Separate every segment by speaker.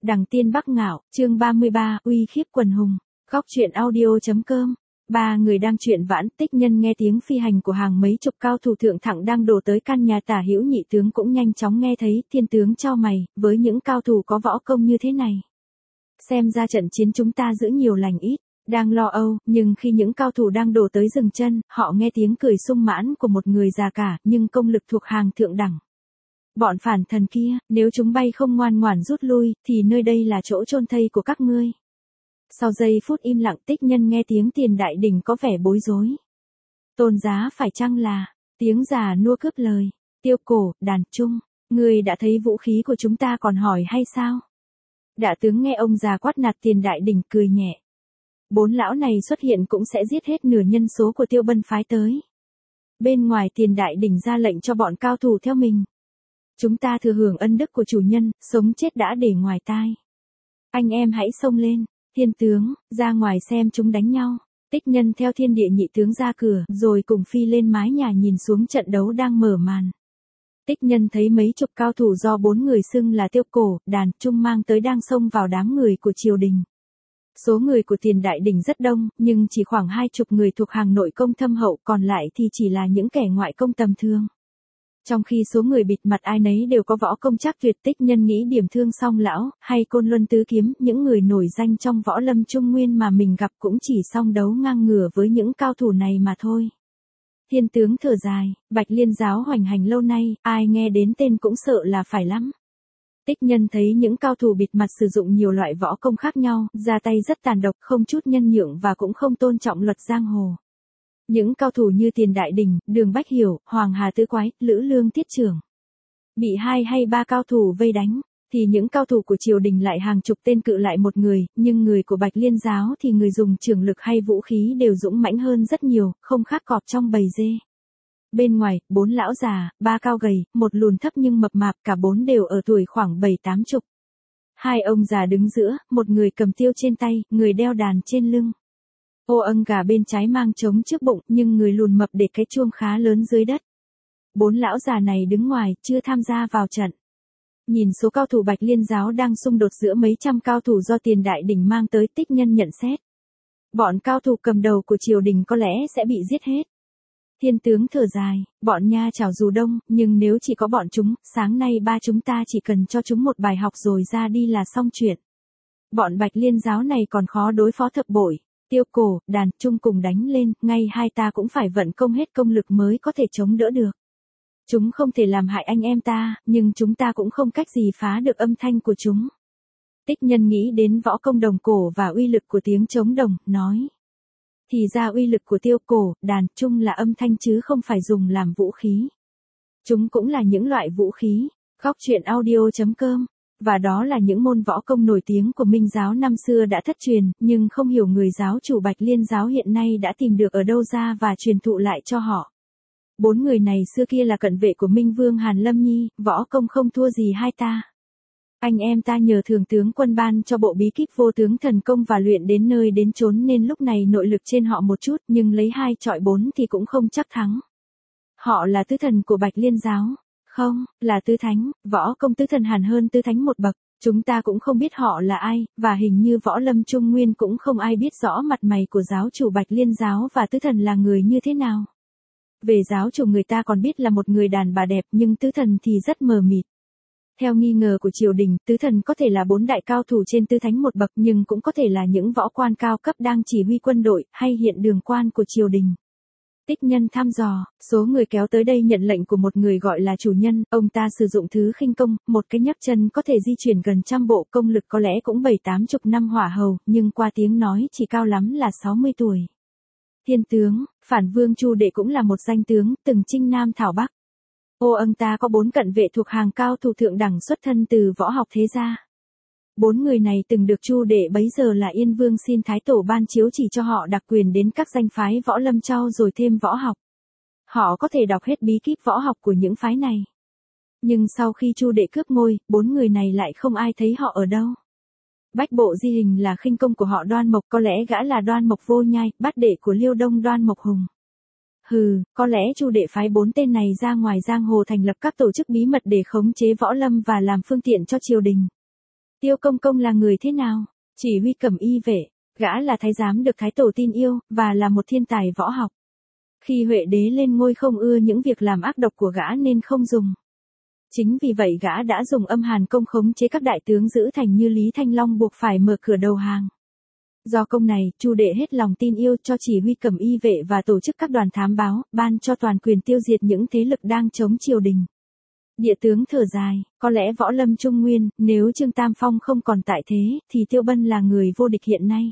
Speaker 1: Đằng Tiên Bắc Ngạo, chương 33, uy khiếp quần hùng. Góc truyện audio.com. Ba người đang chuyện vãn, Tích Nhân nghe tiếng phi hành của hàng mấy chục cao thủ thượng thẳng đang đổ tới căn nhà Tả Hữu Nhị tướng cũng nhanh chóng nghe thấy. Thiên tướng chau mày, với những cao thủ có võ công như thế này, xem ra trận chiến chúng ta giữ nhiều lành ít. Đang lo âu, nhưng khi những cao thủ đang đổ tới dừng chân, họ nghe tiếng cười sung mãn của một người già cả, nhưng công lực thuộc hàng thượng đẳng. Bọn phản thần kia, nếu chúng bay không ngoan ngoãn rút lui, thì nơi đây là chỗ chôn thây của các ngươi. Sau giây phút im lặng, Tích Nhân nghe tiếng Tiền Đại Đỉnh có vẻ bối rối. Tôn giá phải chăng là, tiếng già nua cướp lời, Tiêu Cổ, Đàn Trung, ngươi đã thấy vũ khí của chúng ta còn hỏi hay sao? Đại tướng nghe ông già quát nạt Tiền Đại Đỉnh cười nhẹ. Bốn lão này xuất hiện cũng sẽ giết hết nửa nhân số của Tiêu Bân phái tới. Bên ngoài Tiền Đại Đỉnh ra lệnh cho bọn cao thủ theo mình. Chúng ta thừa hưởng ân đức của chủ nhân, sống chết đã để ngoài tai. Anh em hãy xông lên, Thiên tướng, ra ngoài xem chúng đánh nhau. Tích Nhân theo Thiên Địa Nhị tướng ra cửa, rồi cùng phi lên mái nhà nhìn xuống trận đấu đang mở màn. Tích Nhân thấy mấy chục cao thủ do bốn người xưng là Tiêu Cổ, Đàn Trung mang tới đang xông vào đám người của triều đình. Số người của Tiền Đại Đỉnh rất đông, nhưng chỉ khoảng 20 người thuộc hàng nội công thâm hậu, còn lại thì chỉ là những kẻ ngoại công tầm thường. Trong khi số người bịt mặt ai nấy đều có võ công chắc tuyệt, Tích Nhân nghĩ điểm thương song lão, hay Côn Luân Tứ Kiếm, những người nổi danh trong võ lâm Trung Nguyên mà mình gặp cũng chỉ song đấu ngang ngửa với những cao thủ này mà thôi. Thiên tướng thở dài, Bạch Liên giáo hoành hành lâu nay, ai nghe đến tên cũng sợ là phải lắm. Tích Nhân thấy những cao thủ bịt mặt sử dụng nhiều loại võ công khác nhau, ra tay rất tàn độc, không chút nhân nhượng và cũng không tôn trọng luật giang hồ. Những cao thủ như Tiền Đại Đỉnh, Đường Bách Hiểu, Hoàng Hà Tứ Quái, Lữ Lương Tiết Trưởng bị 2 hay 3 cao thủ vây đánh, thì những cao thủ của triều đình lại hàng chục tên cự lại một người, nhưng người của Bạch Liên giáo thì người dùng trường lực hay vũ khí đều dũng mãnh hơn rất nhiều, không khác cọp trong bầy dê. Bên ngoài, 4 lão già, 3 cao gầy, 1 lùn thấp nhưng mập mạp, cả 4 đều ở tuổi khoảng 7-80. 2 ông già đứng giữa, một người cầm tiêu trên tay, người đeo đàn trên lưng. Ô âng gà bên trái mang trống trước bụng, nhưng người lùn mập để cái chuông khá lớn dưới đất. 4 lão già này đứng ngoài, chưa tham gia vào trận. Nhìn số cao thủ Bạch Liên giáo đang xung đột giữa mấy trăm cao thủ do Tiền Đại Đỉnh mang tới, Tích Nhân nhận xét. Bọn cao thủ cầm đầu của triều đình có lẽ sẽ bị giết hết. Thiên tướng thở dài, bọn nha chảo dù đông, nhưng nếu chỉ có bọn chúng, sáng nay ba chúng ta chỉ cần cho chúng một bài học rồi ra đi là xong chuyện. Bọn Bạch Liên giáo này còn khó đối phó thập bội. Tiêu Cổ, Đàn Trung cùng đánh lên, ngay hai ta cũng phải vận công hết công lực mới có thể chống đỡ được. Chúng không thể làm hại anh em ta, nhưng chúng ta cũng không cách gì phá được âm thanh của chúng. Tích Nhân nghĩ đến võ công đồng cổ và uy lực của tiếng trống đồng, nói. Thì ra uy lực của Tiêu Cổ, Đàn Trung là âm thanh chứ không phải dùng làm vũ khí. Chúng cũng là những loại vũ khí. Góc truyện audio.com. Và đó là những môn võ công nổi tiếng của Minh giáo năm xưa đã thất truyền, nhưng không hiểu người giáo chủ Bạch Liên giáo hiện nay đã tìm được ở đâu ra và truyền thụ lại cho họ. 4 người này xưa kia là cận vệ của Minh Vương Hàn Lâm Nhi, võ công không thua gì hai ta. Anh em ta nhờ Thường tướng quân ban cho bộ bí kíp vô tướng thần công và luyện đến nơi đến chốn nên lúc này nội lực trên họ một chút, nhưng lấy 2 chọi 4 thì cũng không chắc thắng. Họ là tứ thần của Bạch Liên giáo. Không, là tứ thánh, võ công tứ thần hàn hơn tứ thánh một bậc, chúng ta cũng không biết họ là ai, và hình như võ lâm Trung Nguyên cũng không ai biết rõ mặt mày của giáo chủ Bạch Liên giáo và tứ thần là người như thế nào. Về giáo chủ người ta còn biết là một người đàn bà đẹp, nhưng tứ thần thì rất mờ mịt. Theo nghi ngờ của triều đình, tứ thần có thể là 4 đại cao thủ trên tứ thánh một bậc, nhưng cũng có thể là những võ quan cao cấp đang chỉ huy quân đội, hay hiện đường quan của triều đình. Tích Nhân thăm dò, số người kéo tới đây nhận lệnh của một người gọi là chủ nhân, ông ta sử dụng thứ khinh công, một cái nhấc chân có thể di chuyển gần 100 bộ, công lực có lẽ cũng 7-80 năm hỏa hầu, nhưng qua tiếng nói chỉ cao lắm là 60 tuổi. Thiên tướng, Phản Vương Chu Đệ cũng là một danh tướng, từng chinh Nam thảo Bắc. Ô âng ta có 4 cận vệ thuộc hàng cao thủ thượng đẳng xuất thân từ võ học thế gia. 4 người này từng được Chu Đệ bấy giờ là Yên Vương xin Thái Tổ ban chiếu chỉ cho họ đặc quyền đến các danh phái võ lâm trau rồi thêm võ học. Họ có thể đọc hết bí kíp võ học của những phái này. Nhưng sau khi Chu Đệ cướp ngôi, 4 người này lại không ai thấy họ ở đâu. Bách bộ di hình là khinh công của họ Đoan Mộc, có lẽ gã là Đoan Mộc Vô Nhai, bát đệ của Liêu Đông Đoan Mộc Hùng. Hừ, có lẽ Chu Đệ phái 4 tên này ra ngoài giang hồ thành lập các tổ chức bí mật để khống chế võ lâm và làm phương tiện cho triều đình. Tiêu Công Công là người thế nào? Chỉ huy cầm y vệ, gã là thái giám được thái tổ tin yêu, và là một thiên tài võ học. Khi Huệ đế lên ngôi không ưa những việc làm ác độc của gã nên không dùng. Chính vì vậy gã đã dùng âm hàn công khống chế các đại tướng giữ thành như Lý Thanh Long buộc phải mở cửa đầu hàng. Do công này, Chu Đệ hết lòng tin yêu cho chỉ huy cầm y vệ và tổ chức các đoàn thám báo, ban cho toàn quyền tiêu diệt những thế lực đang chống triều đình. Địa tướng thở dài, có lẽ võ lâm Trung Nguyên, nếu Trương Tam Phong không còn tại thế, thì Tiêu Bân là người vô địch hiện nay.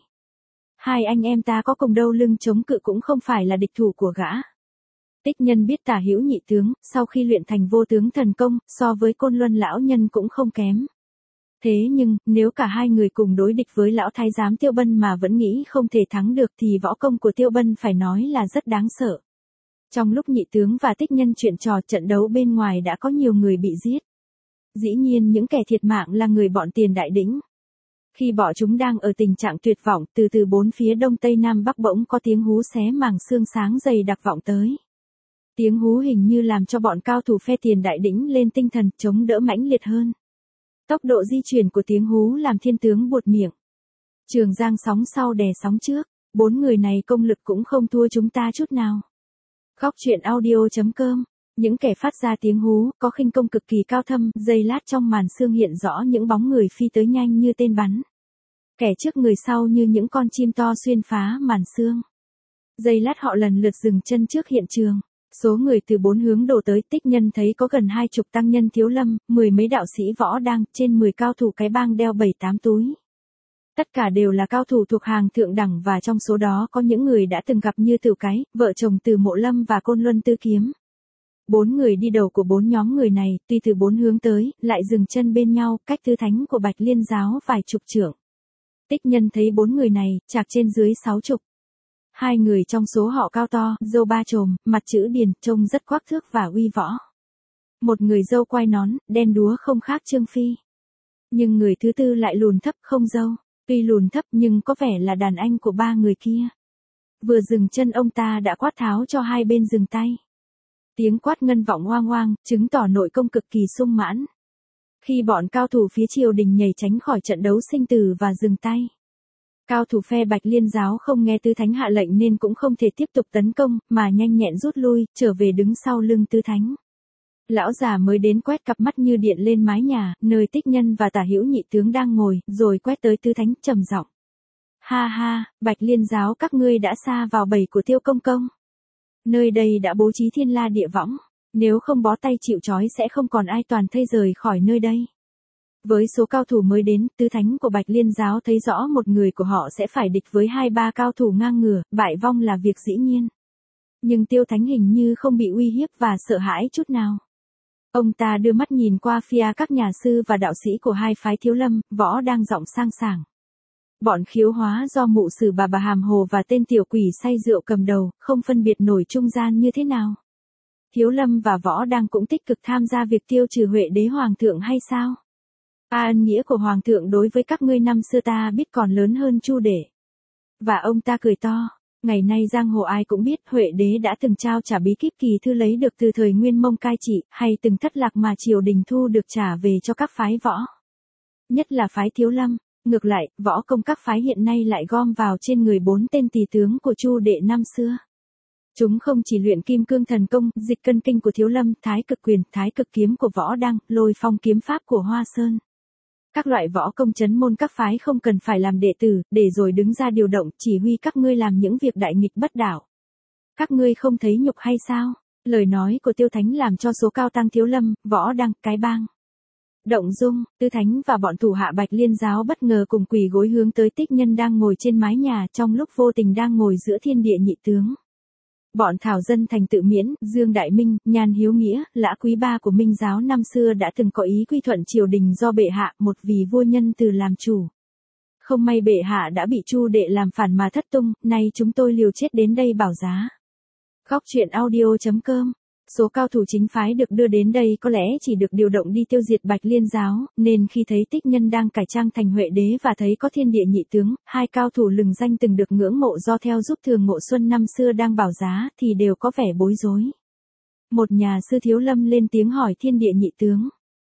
Speaker 1: Hai anh em ta có cùng đâu lưng chống cự cũng không phải là địch thủ của gã. Tích Nhân biết Tả Hữu nhị tướng, sau khi luyện thành vô tướng thần công, so với Côn Luân lão nhân cũng không kém. Thế nhưng, nếu cả hai người cùng đối địch với lão thái giám Tiêu Bân mà vẫn nghĩ không thể thắng được thì võ công của Tiêu Bân phải nói là rất đáng sợ. Trong lúc nhị tướng và Tích Nhân chuyện trò trận đấu bên ngoài đã có nhiều người bị giết. Dĩ nhiên những kẻ thiệt mạng là người bọn Tiền Đại Đĩnh. Khi bọn chúng đang ở tình trạng tuyệt vọng, từ bốn phía đông tây nam bắc bỗng có tiếng hú xé màng xương sáng dày đặc vọng tới. Tiếng hú hình như làm cho bọn cao thủ phe Tiền Đại Đĩnh lên tinh thần chống đỡ mãnh liệt hơn. Tốc độ di chuyển của tiếng hú làm thiên tướng buột miệng. Trường Giang sóng sau đè sóng trước, bốn người này công lực cũng không thua chúng ta chút nào. Góc truyện audio.com. Những kẻ phát ra tiếng hú có khinh công cực kỳ cao thâm, giây lát trong màn sương hiện rõ những bóng người phi tới nhanh như tên bắn. Kẻ trước người sau như những con chim to xuyên phá màn sương. Giây lát họ lần lượt dừng chân trước hiện trường. Số người từ bốn hướng đổ tới, Tích Nhân thấy có gần 20 tăng nhân thiếu lâm, 10 mấy đạo sĩ võ đang, trên 10 cao thủ cái bang đeo 7-8 túi. Tất cả đều là cao thủ thuộc hàng thượng đẳng và trong số đó có những người đã từng gặp như Tửu Cái, vợ chồng Từ Mộ Lâm và Côn Luân Tư Kiếm. Bốn người đi đầu của bốn nhóm người này, tuy từ bốn hướng tới, lại dừng chân bên nhau, cách tứ thánh của Bạch Liên giáo vài chục trượng. Tích Nhân thấy bốn người này, chạc trên dưới 60. Hai người trong số họ cao to, râu ba chồm, mặt chữ điền, trông rất quắc thước và uy võ. Một người râu quai nón, đen đúa không khác Trương Phi. Nhưng người thứ tư lại lùn thấp không râu, tuy lùn thấp nhưng có vẻ là đàn anh của ba người kia. Vừa dừng chân ông ta đã quát tháo cho hai bên dừng tay. Tiếng quát ngân vọng oang oang, chứng tỏ nội công cực kỳ sung mãn. Khi bọn cao thủ phía triều đình nhảy tránh khỏi trận đấu sinh tử và dừng tay. Cao thủ phe Bạch Liên giáo không nghe Tứ Thánh hạ lệnh nên cũng không thể tiếp tục tấn công, mà nhanh nhẹn rút lui, trở về đứng sau lưng Tứ Thánh. Lão già mới đến quét cặp mắt như điện lên mái nhà, nơi Tích Nhân và Tả Hữu nhị tướng đang ngồi, rồi quét tới Tứ Thánh, trầm giọng. Ha ha, Bạch Liên giáo các ngươi đã sa vào bẫy của Tiêu Công Công. Nơi đây đã bố trí thiên la địa võng, nếu không bó tay chịu trói sẽ không còn ai toàn thây rời khỏi nơi đây. Với số cao thủ mới đến, Tứ Thánh của Bạch Liên giáo thấy rõ một người của họ sẽ phải địch với 2-3 cao thủ ngang ngửa, bại vong là việc dĩ nhiên. Nhưng Tiêu Thánh hình như không bị uy hiếp và sợ hãi chút nào. Ông ta đưa mắt nhìn qua phía các nhà sư và đạo sĩ của hai phái Thiếu Lâm, Võ đang giọng sang sảng. Bọn Khiếu Hóa do Mụ Sử bà Hàm Hồ và tên tiểu quỷ say rượu cầm đầu, không phân biệt nổi trung gian như thế nào. Thiếu Lâm và Võ đang cũng tích cực tham gia việc tiêu trừ Huệ đế hoàng thượng hay sao? Ân nghĩa của hoàng thượng đối với các ngươi năm xưa ta biết còn lớn hơn Chu Đệ. Và ông ta cười to, ngày nay giang hồ ai cũng biết Huệ đế đã từng trao trả bí kíp kỳ thư lấy được từ thời Nguyên Mông cai trị, hay từng thất lạc mà triều đình thu được trả về cho các phái võ. Nhất là phái Thiếu Lâm, ngược lại, võ công các phái hiện nay lại gom vào trên người 4 tên tỳ tướng của Chu Đệ năm xưa. Chúng không chỉ luyện kim cương thần công, dịch cân kinh của Thiếu Lâm, thái cực quyền, thái cực kiếm của Võ Đăng, lôi phong kiếm pháp của Hoa Sơn. Các loại võ công chấn môn các phái không cần phải làm đệ tử, để rồi đứng ra điều động, chỉ huy các ngươi làm những việc đại nghịch bất đạo. Các ngươi không thấy nhục hay sao? Lời nói của Tiêu Thánh làm cho số cao tăng Thiếu Lâm, Võ Đăng, cái bang động dung. Tứ Thánh và bọn thủ hạ Bạch Liên giáo bất ngờ cùng quỳ gối hướng tới Tích Nhân đang ngồi trên mái nhà, trong lúc vô tình đang ngồi giữa thiên địa nhị tướng. Bọn Thảo Dân Thành Tự Miễn, Dương Đại Minh, Nhan Hiếu Nghĩa, Lã Quý Ba của Minh giáo năm xưa đã từng có ý quy thuận triều đình do bệ hạ, một vì vua nhân từ làm chủ. Không may bệ hạ đã bị Chu Đệ làm phản mà thất tung, nay chúng tôi liều chết đến đây bảo giá. Góc truyện audio.com. Số cao thủ chính phái được đưa đến đây có lẽ chỉ được điều động đi tiêu diệt Bạch Liên giáo, nên khi thấy Tích Nhân đang cải trang thành Huệ đế và thấy có thiên địa nhị tướng, hai cao thủ lừng danh từng được ngưỡng mộ do theo giúp Thường Ngộ Xuân năm xưa đang bảo giá, thì đều có vẻ bối rối. Một nhà sư Thiếu Lâm lên tiếng hỏi thiên địa nhị tướng.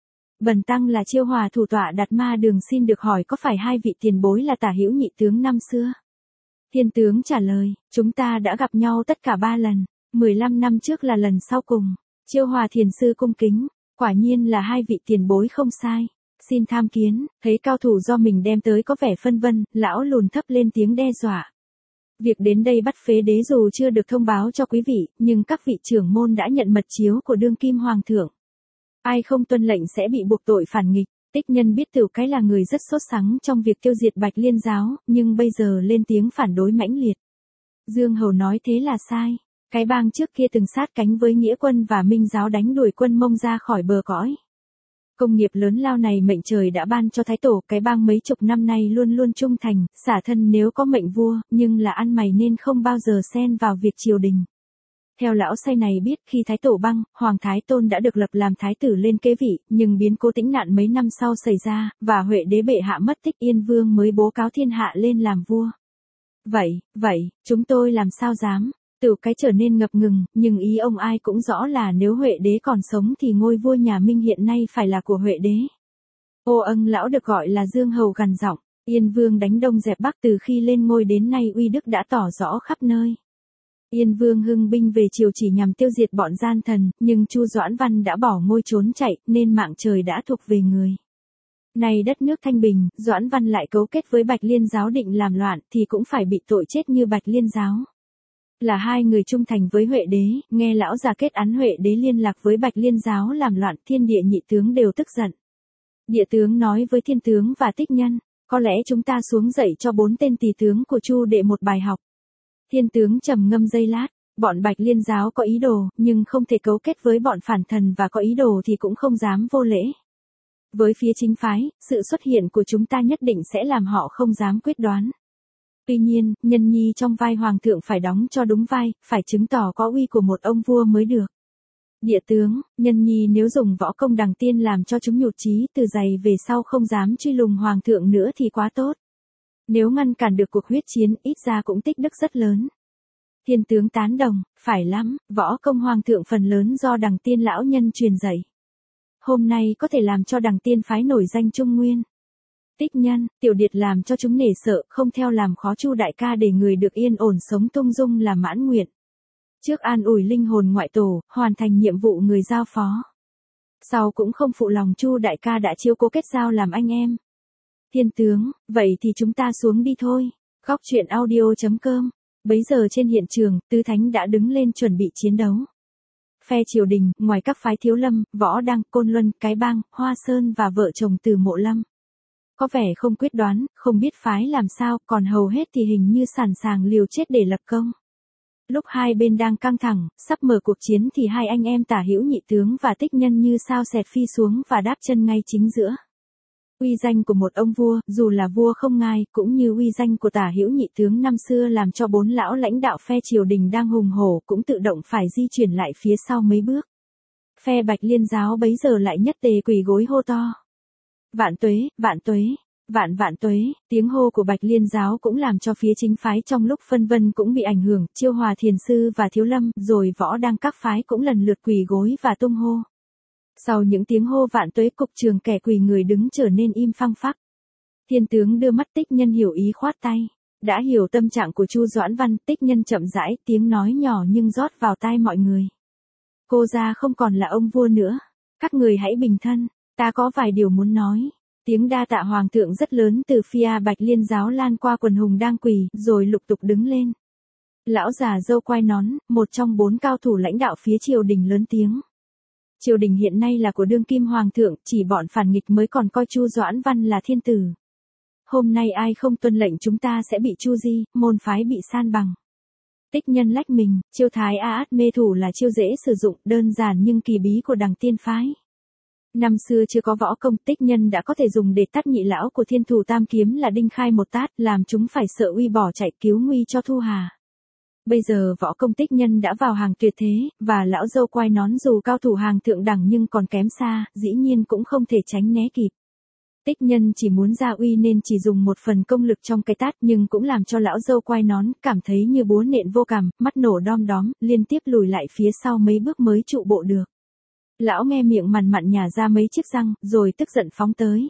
Speaker 1: Bần tăng là Chiêu Hòa thủ tọa Đạt Ma Đường, xin được hỏi có phải hai vị tiền bối là Tả Hữu Nhị tướng năm xưa? Thiên tướng trả lời, chúng ta đã gặp nhau tất cả 3 lần, 15 năm trước là lần sau cùng. Chiêu Hòa thiền sư cung kính, quả nhiên là hai vị tiền bối không sai. Xin tham kiến. Thấy cao thủ do mình đem tới có vẻ phân vân, lão lùn thấp lên tiếng đe dọa. Việc đến đây bắt phế đế dù chưa được thông báo cho quý vị, nhưng các vị trưởng môn đã nhận mật chiếu của đương kim hoàng thượng. Ai không tuân lệnh sẽ bị buộc tội phản nghịch. Tích Nhân biết Tiểu Cái là người rất sốt sắng trong việc tiêu diệt Bạch Liên giáo, nhưng bây giờ lên tiếng phản đối mãnh liệt. Dương Hầu nói thế là sai. Cái bang trước kia từng sát cánh với Nghĩa quân và Minh giáo đánh đuổi quân Mông ra khỏi bờ cõi. Công nghiệp lớn lao này mệnh trời đã ban cho Thái Tổ, cái bang mấy chục năm nay luôn luôn trung thành, xả thân nếu có mệnh vua, nhưng là ăn mày nên không bao giờ xen vào việc triều đình. Theo lão say này biết khi Thái Tổ băng, Hoàng Thái Tôn đã được lập làm Thái tử lên kế vị, nhưng biến cố tĩnh nạn mấy năm sau xảy ra, và Huệ đế bệ hạ mất tích, Yên Vương mới bố cáo thiên hạ lên làm vua. Vậy, chúng tôi làm sao dám? Tiểu Cái trở nên ngập ngừng, nhưng ý ông ai cũng rõ là nếu Huệ đế còn sống thì ngôi vua nhà Minh hiện nay phải là của Huệ đế. Ô âng, lão được gọi là Dương Hầu gằn giọng, Yên Vương đánh Đông dẹp Bắc, từ khi lên ngôi đến nay uy đức đã tỏ rõ khắp nơi. Yên Vương hưng binh về triều chỉ nhằm tiêu diệt bọn gian thần, nhưng Chu Doãn Văn đã bỏ ngôi trốn chạy, nên mạng trời đã thuộc về người. Nay đất nước thanh bình, Doãn Văn lại cấu kết với Bạch Liên giáo định làm loạn thì cũng phải bị tội chết như Bạch Liên giáo. Là hai người trung thành với Huệ đế, nghe lão già kết án Huệ đế liên lạc với Bạch Liên giáo làm loạn, Thiên Địa nhị tướng đều tức giận. Địa tướng nói với Thiên tướng và Tích Nhân, có lẽ chúng ta xuống dạy cho 4 tên tỳ tướng của Chu đệ một bài học. Thiên tướng trầm ngâm giây lát, bọn Bạch Liên giáo có ý đồ, nhưng không thể cấu kết với bọn phản thần, và có ý đồ thì cũng không dám vô lễ. Với phía chính phái, sự xuất hiện của chúng ta nhất định sẽ làm họ không dám quyết đoán. Tuy nhiên, Nhân Nhi trong vai hoàng thượng phải đóng cho đúng vai, phải chứng tỏ có uy của một ông vua mới được. Địa tướng, Nhân Nhi nếu dùng võ công đằng tiên làm cho chúng nhụt chí, từ giày về sau không dám truy lùng hoàng thượng nữa thì quá tốt. Nếu ngăn cản được cuộc huyết chiến, ít ra cũng tích đức rất lớn. Thiên tướng tán đồng, phải lắm, võ công hoàng thượng phần lớn do đằng tiên lão nhân truyền dạy. Hôm nay có thể làm cho đằng tiên phái nổi danh Trung Nguyên. Tích Nhân, Tiểu Điệt làm cho chúng nể sợ, không theo làm khó Chu đại ca để người được yên ổn sống tung dung là mãn nguyện. Trước an ủi linh hồn ngoại tổ, hoàn thành nhiệm vụ người giao phó. Sau cũng không phụ lòng Chu đại ca đã chiếu cố kết giao làm anh em. Thiên tướng, vậy thì chúng ta xuống đi thôi. Góc truyện audio.com. Bấy giờ trên hiện trường, tứ thánh đã đứng lên chuẩn bị chiến đấu. Phe triều đình, ngoài các phái Thiếu Lâm, Võ Đăng, Côn Luân, Cái Bang, Hoa Sơn và vợ chồng Từ Mộ Lâm, có vẻ không quyết đoán, không biết phái làm sao, còn hầu hết thì hình như sẵn sàng liều chết để lập công. Lúc hai bên đang căng thẳng, sắp mở cuộc chiến thì hai anh em Tả Hữu Nhị tướng và Tích Nhân như sao xẹt phi xuống và đáp chân ngay chính giữa. Uy danh của một ông vua, dù là vua không ngai, cũng như uy danh của Tả Hữu Nhị tướng năm xưa làm cho 4 lão lãnh đạo phe triều đình đang hùng hổ cũng tự động phải di chuyển lại phía sau mấy bước. Phe Bạch Liên giáo bấy giờ lại nhất tề quỳ gối hô to. Vạn tuế, vạn tuế, vạn tuế, tiếng hô của Bạch Liên giáo cũng làm cho phía chính phái trong lúc phân vân cũng bị ảnh hưởng, Chiêu Hòa thiền sư và Thiếu Lâm, rồi Võ Đăng các phái cũng lần lượt quỳ gối và tung hô. Sau những tiếng hô vạn tuế, cục trường kẻ quỳ người đứng trở nên im phăng phắc. Thiên tướng đưa mắt Tích Nhân hiểu ý khoát tay. Đã hiểu tâm trạng của Chu Doãn Văn, Tích Nhân chậm rãi, tiếng nói nhỏ nhưng rót vào tai mọi người. Cô gia không còn là ông vua nữa. Các người hãy bình thân, ta có vài điều muốn nói. Tiếng đa tạ hoàng thượng rất lớn từ phía Bạch Liên giáo lan qua quần hùng đang quỳ, rồi lục tục đứng lên. Lão già râu quai nón, một trong 4 cao thủ lãnh đạo phía triều đình lớn tiếng. Triều đình hiện nay là của đương kim hoàng thượng, chỉ bọn phản nghịch mới còn coi Chu Doãn Văn là thiên tử. Hôm nay ai không tuân lệnh chúng ta sẽ bị chu di, môn phái bị san bằng. Tích Nhân lách mình, chiêu thái a át mê thủ là chiêu dễ sử dụng, đơn giản nhưng kỳ bí của đằng tiên phái. Năm xưa chưa có võ công, Tích Nhân đã có thể dùng để tát nhị lão của Thiên Thủ Tam Kiếm là Đinh Khai một tát, làm chúng phải sợ uy bỏ chạy cứu nguy cho Thu Hà. Bây giờ võ công Tích Nhân đã vào hàng tuyệt thế, và lão dâu quai nón dù cao thủ hàng thượng đẳng nhưng còn kém xa, dĩ nhiên cũng không thể tránh né kịp. Tích Nhân chỉ muốn ra uy nên chỉ dùng một phần công lực trong cái tát, nhưng cũng làm cho lão dâu quai nón cảm thấy như búa nện vô cảm, mắt nổ đom đóm, liên tiếp lùi lại phía sau mấy bước mới trụ bộ được. Lão nghe miệng mằn mặn nhả ra mấy chiếc răng, rồi tức giận phóng tới.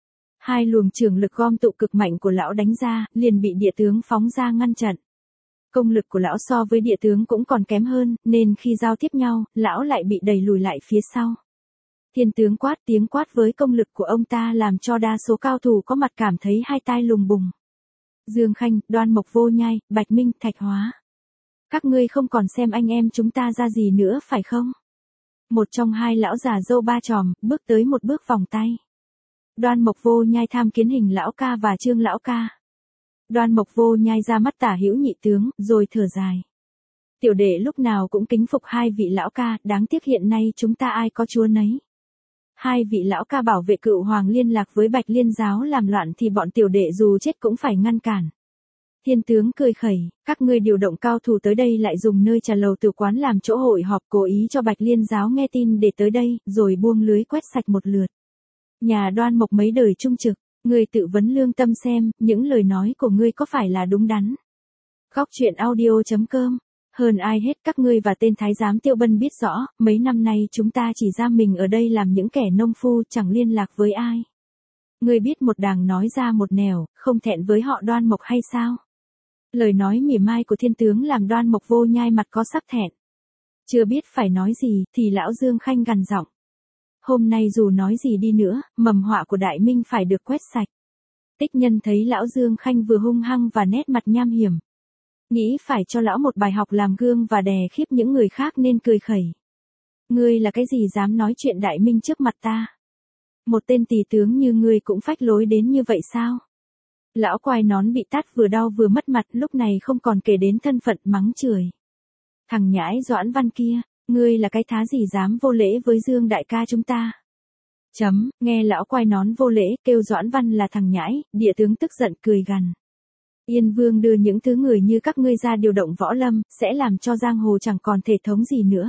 Speaker 1: Hai luồng trường lực gom tụ cực mạnh của lão đánh ra, liền bị địa tướng phóng ra ngăn chặn. Công lực của lão so với địa tướng cũng còn kém hơn, nên khi giao tiếp nhau, lão lại bị đẩy lùi lại phía sau. Thiên tướng quát, tiếng quát với công lực của ông ta làm cho đa số cao thủ có mặt cảm thấy hai tai lùng bùng. Dương Khanh, Đoan Mộc Vô Nhai, Bạch Minh, Thạch Hóa. Các ngươi không còn xem anh em chúng ta ra gì nữa phải không? Một trong hai lão già râu ba chòm, bước tới một bước vòng tay. Đoan Mộc Vô Nhai tham kiến Hình lão ca và Trương lão ca. Đoan Mộc Vô Nhai ra mắt Tả Hữu nhị tướng, rồi thở dài. Tiểu đệ lúc nào cũng kính phục hai vị lão ca, đáng tiếc hiện nay chúng ta ai có chúa nấy. Hai vị lão ca bảo vệ Cựu Hoàng liên lạc với Bạch Liên giáo làm loạn thì bọn tiểu đệ dù chết cũng phải ngăn cản. Thiên tướng cười khẩy, các ngươi điều động cao thủ tới đây lại dùng nơi trà lầu tử quán làm chỗ hội họp, cố ý cho Bạch Liên giáo nghe tin để tới đây, rồi buông lưới quét sạch một lượt. Nhà Đoan Mộc mấy đời trung trực, ngươi tự vấn lương tâm xem, những lời nói của ngươi có phải là đúng đắn. Góc truyện audio.com. Hơn ai hết các ngươi và tên thái giám Tiêu Bân biết rõ, mấy năm nay chúng ta chỉ giam mình ở đây làm những kẻ nông phu, chẳng liên lạc với ai. Ngươi biết một đàng nói ra một nẻo, không thẹn với họ Đoan Mộc hay sao? Lời nói mỉa mai của thiên tướng làm Đoan Mộc Vô Nhai mặt có sắc thẹn. Chưa biết phải nói gì, thì lão Dương Khanh gằn giọng. Hôm nay dù nói gì đi nữa, mầm họa của Đại Minh phải được quét sạch. Tích Nhân thấy lão Dương Khanh vừa hung hăng và nét mặt nham hiểm. Nghĩ phải cho lão một bài học làm gương và đè khiếp những người khác nên cười khẩy. Ngươi là cái gì dám nói chuyện Đại Minh trước mặt ta? Một tên tỳ tướng như ngươi cũng phách lối đến như vậy sao? Lão quai nón bị tát vừa đau vừa mất mặt, lúc này không còn kể đến thân phận, mắng chửi. Thằng nhãi Doãn Văn kia, ngươi là cái thá gì dám vô lễ với Dương đại ca chúng ta? Nghe lão quai nón vô lễ, kêu Doãn Văn là thằng nhãi, địa tướng tức giận cười gằn. Yên Vương đưa những thứ người như các ngươi ra điều động võ lâm, sẽ làm cho giang hồ chẳng còn thể thống gì nữa.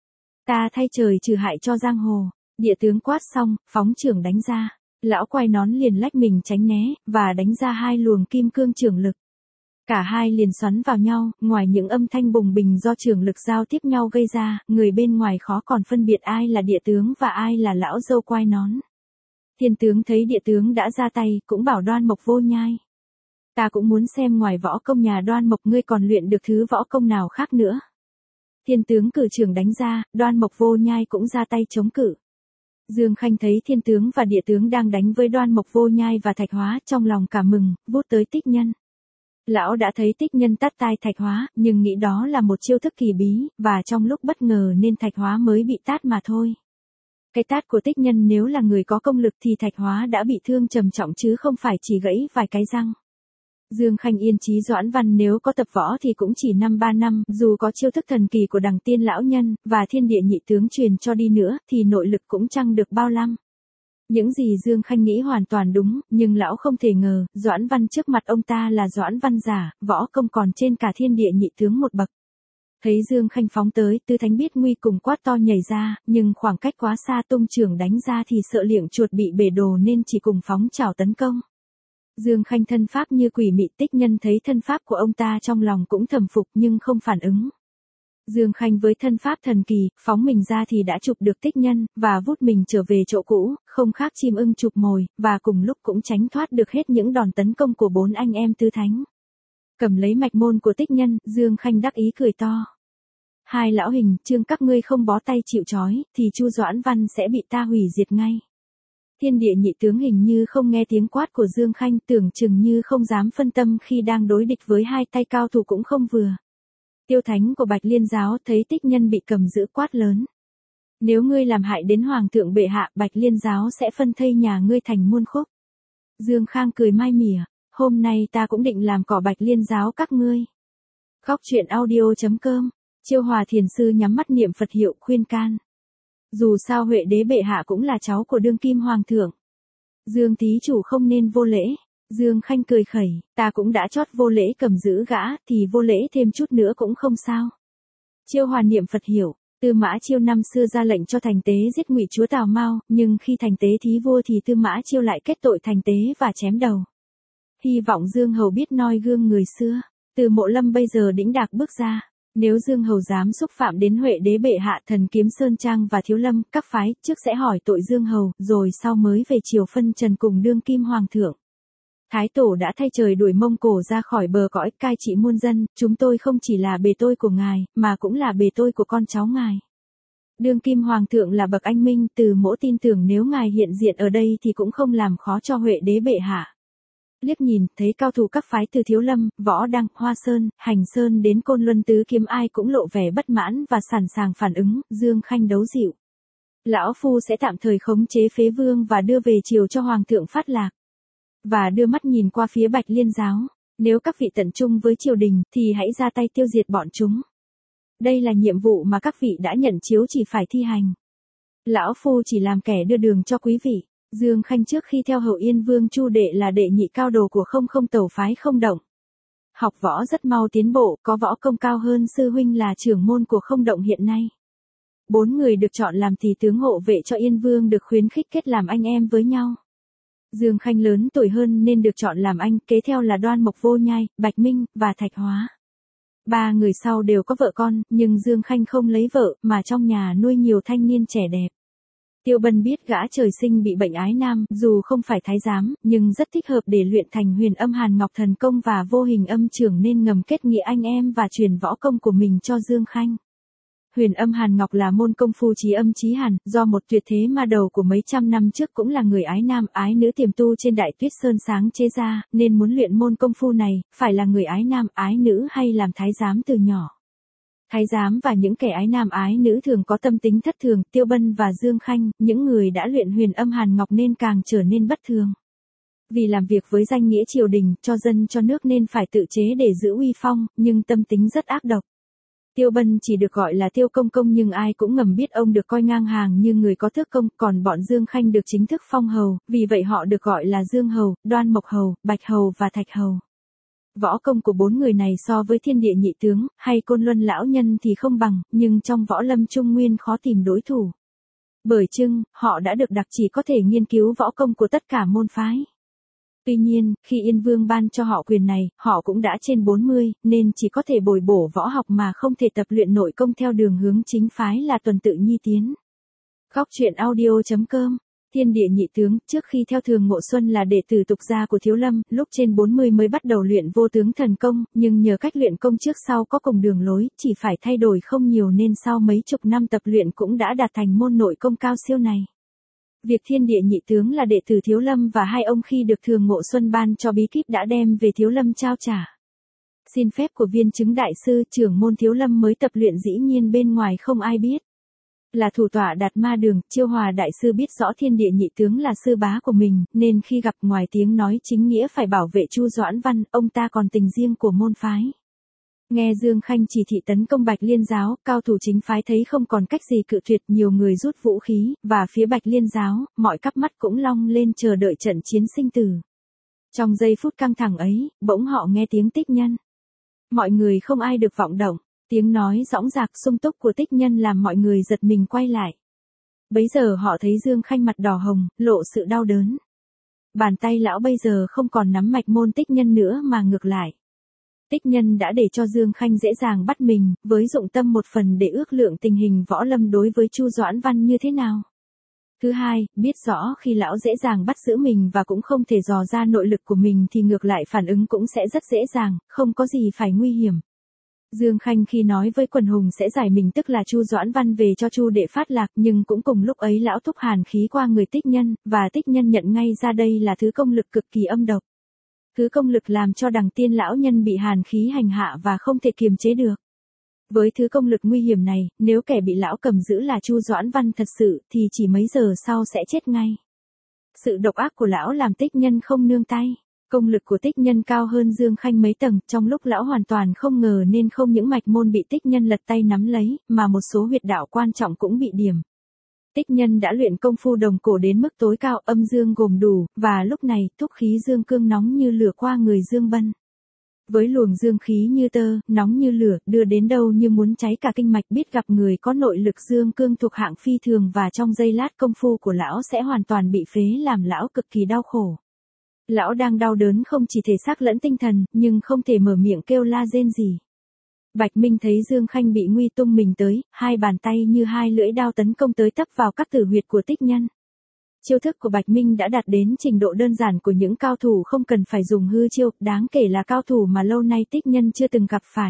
Speaker 1: Ta thay trời trừ hại cho giang hồ. Địa tướng quát xong, phóng chưởng đánh ra. Lão quai nón liền lách mình tránh né, và đánh ra hai luồng kim cương chưởng lực. Cả hai liền xoắn vào nhau, ngoài những âm thanh bùng bình do chưởng lực giao tiếp nhau gây ra, người bên ngoài khó còn phân biệt ai là địa tướng và ai là lão dâu quai nón. Thiên tướng thấy địa tướng đã ra tay, cũng bảo Đoan Mộc Vô Nhai. Ta cũng muốn xem ngoài võ công nhà Đoan Mộc ngươi còn luyện được thứ võ công nào khác nữa. Thiên tướng cử chưởng đánh ra, Đoan Mộc Vô Nhai cũng ra tay chống cự. Dương Khanh thấy thiên tướng và địa tướng đang đánh với Đoan Mộc Vô Nhai và Thạch Hóa, trong lòng cả mừng, vút tới Tích Nhân. Lão đã thấy Tích Nhân tát tai Thạch Hóa, nhưng nghĩ đó là một chiêu thức kỳ bí, và trong lúc bất ngờ nên Thạch Hóa mới bị tát mà thôi. Cái tát của Tích Nhân nếu là người có công lực thì Thạch Hóa đã bị thương trầm trọng chứ không phải chỉ gãy vài cái răng. Dương Khanh yên chí Doãn Văn nếu có tập võ thì cũng chỉ 5-3 năm, dù có chiêu thức thần kỳ của Đằng Tiên lão nhân, và Thiên Địa nhị tướng truyền cho đi nữa, thì nội lực cũng chẳng được bao năm. Những gì Dương Khanh nghĩ hoàn toàn đúng, nhưng lão không thể ngờ, Doãn Văn trước mặt ông ta là Doãn Văn giả, võ công còn trên cả Thiên Địa nhị tướng một bậc. Thấy Dương Khanh phóng tới, Tư Thánh biết nguy cùng quát to nhảy ra, nhưng khoảng cách quá xa tung chưởng đánh ra thì sợ liệng chuột bị bể đồ nên chỉ cùng phóng chảo tấn công. Dương Khanh thân pháp như quỷ mị, Tích Nhân thấy thân pháp của ông ta trong lòng cũng thầm phục nhưng không phản ứng. Dương Khanh với thân pháp thần kỳ, phóng mình ra thì đã chụp được Tích Nhân, và vút mình trở về chỗ cũ, không khác chim ưng chụp mồi, và cùng lúc cũng tránh thoát được hết những đòn tấn công của bốn anh em Tư Thánh. Cầm lấy mạch môn của Tích Nhân, Dương Khanh đắc ý cười to. Hai lão Hình, Trương các ngươi không bó tay chịu trói, thì Chu Doãn Văn sẽ bị ta hủy diệt ngay. Thiên Địa nhị tướng hình như không nghe tiếng quát của Dương Khanh, tưởng chừng như không dám phân tâm khi đang đối địch với hai tay cao thủ cũng không vừa. Tiêu Thánh của Bạch Liên giáo thấy Tích Nhân bị cầm giữ quát lớn. Nếu ngươi làm hại đến Hoàng thượng bệ hạ, Bạch Liên giáo sẽ phân thây nhà ngươi thành muôn khúc. Dương Khang cười mai mỉa, hôm nay ta cũng định làm cỏ Bạch Liên giáo các ngươi. Góc truyện audio.com, Chiêu Hòa Thiền Sư nhắm mắt niệm Phật hiệu khuyên can. Dù sao Huệ đế bệ hạ cũng là cháu của đương kim hoàng thượng. Dương thí chủ không nên vô lễ. Dương Khanh cười khẩy, ta cũng đã chót vô lễ cầm giữ gã, thì vô lễ thêm chút nữa cũng không sao. Chiêu Hòa niệm Phật hiểu, Tư Mã Chiêu năm xưa ra lệnh cho Thành Tế giết Ngụy chúa Tào Mao, nhưng khi Thành Tế thí vua thì Tư Mã Chiêu lại kết tội Thành Tế và chém đầu. Hy vọng Dương hầu biết noi gương người xưa. Từ Mộ Lâm bây giờ đĩnh đạc bước ra. Nếu Dương Hầu dám xúc phạm đến Huệ đế bệ hạ, Thần Kiếm Sơn Trang và Thiếu Lâm, các phái, trước sẽ hỏi tội Dương Hầu, rồi sau mới về triều phân trần cùng đương kim hoàng thượng. Thái tổ đã thay trời đuổi Mông Cổ ra khỏi bờ cõi, cai trị muôn dân, chúng tôi không chỉ là bề tôi của ngài, mà cũng là bề tôi của con cháu ngài. Đương kim hoàng thượng là bậc anh minh, từ mỗ tin tưởng nếu ngài hiện diện ở đây thì cũng không làm khó cho Huệ đế bệ hạ. Liếc nhìn, thấy cao thủ các phái từ Thiếu Lâm, Võ Đăng, Hoa Sơn, Hành Sơn đến Côn Luân tứ kiếm ai cũng lộ vẻ bất mãn và sẵn sàng phản ứng, Dương Khanh đấu dịu. Lão phu sẽ tạm thời khống chế Phế Vương và đưa về triều cho hoàng thượng phát lạc. Và đưa mắt nhìn qua phía Bạch Liên giáo, nếu các vị tận trung với triều đình thì hãy ra tay tiêu diệt bọn chúng. Đây là nhiệm vụ mà các vị đã nhận chiếu chỉ phải thi hành. Lão phu chỉ làm kẻ đưa đường cho quý vị. Dương Khanh trước khi theo Hậu Yên Vương Chu Đệ là đệ nhị cao đồ của không tẩu phái Không Động. Học võ rất mau tiến bộ, có võ công cao hơn sư huynh là trưởng môn của Không Động hiện nay. 4 người được chọn làm tỳ tướng hộ vệ cho Yên Vương được khuyến khích kết làm anh em với nhau. Dương Khanh lớn tuổi hơn nên được chọn làm anh, kế theo là Đoan Mộc Vô Nhai, Bạch Minh, và Thạch Hóa. 3 người sau đều có vợ con, nhưng Dương Khanh không lấy vợ, mà trong nhà nuôi nhiều thanh niên trẻ đẹp. Tiêu Bân biết gã trời sinh bị bệnh ái nam, dù không phải thái giám, nhưng rất thích hợp để luyện thành Huyền Âm Hàn Ngọc thần công và Vô Hình Âm Chưởng nên ngầm kết nghĩa anh em và truyền võ công của mình cho Dương Khanh. Huyền Âm Hàn Ngọc là môn công phu trí âm trí hàn, do một tuyệt thế ma đầu của mấy trăm năm trước cũng là người ái nam ái nữ tiềm tu trên Đại Tuyết Sơn sáng chế ra, nên muốn luyện môn công phu này, phải là người ái nam ái nữ hay làm thái giám từ nhỏ. Thái giám và những kẻ ái nam ái nữ thường có tâm tính thất thường, Tiêu Bân và Dương Khanh, những người đã luyện Huyền Âm Hàn Ngọc nên càng trở nên bất thường. Vì làm việc với danh nghĩa triều đình, cho dân cho nước nên phải tự chế để giữ uy phong, nhưng tâm tính rất ác độc. Tiêu Bân chỉ được gọi là Tiêu Công Công nhưng ai cũng ngầm biết ông được coi ngang hàng như người có thước công, còn bọn Dương Khanh được chính thức phong hầu, vì vậy họ được gọi là Dương Hầu, Đoan Mộc Hầu, Bạch Hầu và Thạch Hầu. Võ công của 4 người này so với Thiên Địa Nhị Tướng, hay Côn Luân Lão Nhân thì không bằng, nhưng trong võ lâm Trung Nguyên khó tìm đối thủ. Bởi chưng, họ đã được đặc chỉ có thể nghiên cứu võ công của tất cả môn phái. Tuy nhiên, khi Yên Vương ban cho họ quyền này, họ cũng đã trên 40, nên chỉ có thể bồi bổ võ học mà không thể tập luyện nội công theo đường hướng chính phái là tuần tự nhi tiến. Góc truyện audio.com Thiên Địa Nhị Tướng, trước khi theo Thường Ngộ Xuân là đệ tử tục gia của Thiếu Lâm, lúc trên 40 mới bắt đầu luyện vô tướng thần công, nhưng nhờ cách luyện công trước sau có cùng đường lối, chỉ phải thay đổi không nhiều nên sau mấy chục năm tập luyện cũng đã đạt thành môn nội công cao siêu này. Việc Thiên Địa Nhị Tướng là đệ tử Thiếu Lâm và hai ông khi được Thường Ngộ Xuân ban cho bí kíp đã đem về Thiếu Lâm trao trả. Xin phép của Viên Chứng Đại Sư, trưởng môn Thiếu Lâm mới tập luyện dĩ nhiên bên ngoài không ai biết. Là thủ tọa Đạt Ma Đường, Chiêu Hòa Đại Sư biết rõ Thiên Địa Nhị Tướng là sư bá của mình, nên khi gặp ngoài tiếng nói chính nghĩa phải bảo vệ Chu Doãn Văn, ông ta còn tình riêng của môn phái. Nghe Dương Khanh chỉ thị tấn công Bạch Liên giáo, cao thủ chính phái thấy không còn cách gì cự tuyệt, nhiều người rút vũ khí, và phía Bạch Liên giáo, mọi cặp mắt cũng long lên chờ đợi trận chiến sinh tử. Trong giây phút căng thẳng ấy, bỗng họ nghe tiếng Tích Nhân. Mọi người không ai được vọng động, tiếng nói dõng dạc sung túc của Tích Nhân làm mọi người giật mình quay lại. Bấy giờ họ thấy Dương Khanh mặt đỏ hồng, lộ sự đau đớn. Bàn tay lão bây giờ không còn nắm mạch môn Tích Nhân nữa mà ngược lại. Tích Nhân đã để cho Dương Khanh dễ dàng bắt mình, với dụng tâm một phần để ước lượng tình hình võ lâm đối với Chu Doãn Văn như thế nào. Thứ hai, biết rõ khi lão dễ dàng bắt giữ mình và cũng không thể dò ra nội lực của mình thì ngược lại phản ứng cũng sẽ rất dễ dàng, không có gì phải nguy hiểm. Dương Khanh khi nói với quần hùng sẽ giải mình tức là Chu Doãn Văn về cho Chu Đệ phát lạc, nhưng cũng cùng lúc ấy lão thúc hàn khí qua người Tích Nhân, và Tích Nhân nhận ngay ra đây là thứ công lực cực kỳ âm độc. Thứ công lực làm cho Đằng Tiên lão nhân bị hàn khí hành hạ và không thể kiềm chế được. Với thứ công lực nguy hiểm này, nếu kẻ bị lão cầm giữ là Chu Doãn Văn thật sự thì chỉ mấy giờ sau sẽ chết ngay. Sự độc ác của lão làm Tích Nhân không nương tay. Công lực của Tích Nhân cao hơn Dương Khanh mấy tầng, trong lúc lão hoàn toàn không ngờ nên không những mạch môn bị Tích Nhân lật tay nắm lấy, mà một số huyệt đạo quan trọng cũng bị điểm. Tích Nhân đã luyện công phu đồng cổ đến mức tối cao, âm dương gồm đủ, và lúc này, thúc khí dương cương nóng như lửa qua người Dương Bân. Với luồng dương khí như tơ, nóng như lửa, đưa đến đâu như muốn cháy cả kinh mạch, biết gặp người có nội lực dương cương thuộc hạng phi thường và trong giây lát công phu của lão sẽ hoàn toàn bị phế làm lão cực kỳ đau khổ. Lão đang đau đớn không chỉ thể xác lẫn tinh thần, nhưng không thể mở miệng kêu la rên gì. Bạch Minh thấy Dương Khanh bị nguy tung mình tới, hai bàn tay như hai lưỡi đao tấn công tới tấp vào các tử huyệt của Tích Nhân. Chiêu thức của Bạch Minh đã đạt đến trình độ đơn giản của những cao thủ không cần phải dùng hư chiêu, đáng kể là cao thủ mà lâu nay Tích Nhân chưa từng gặp phải.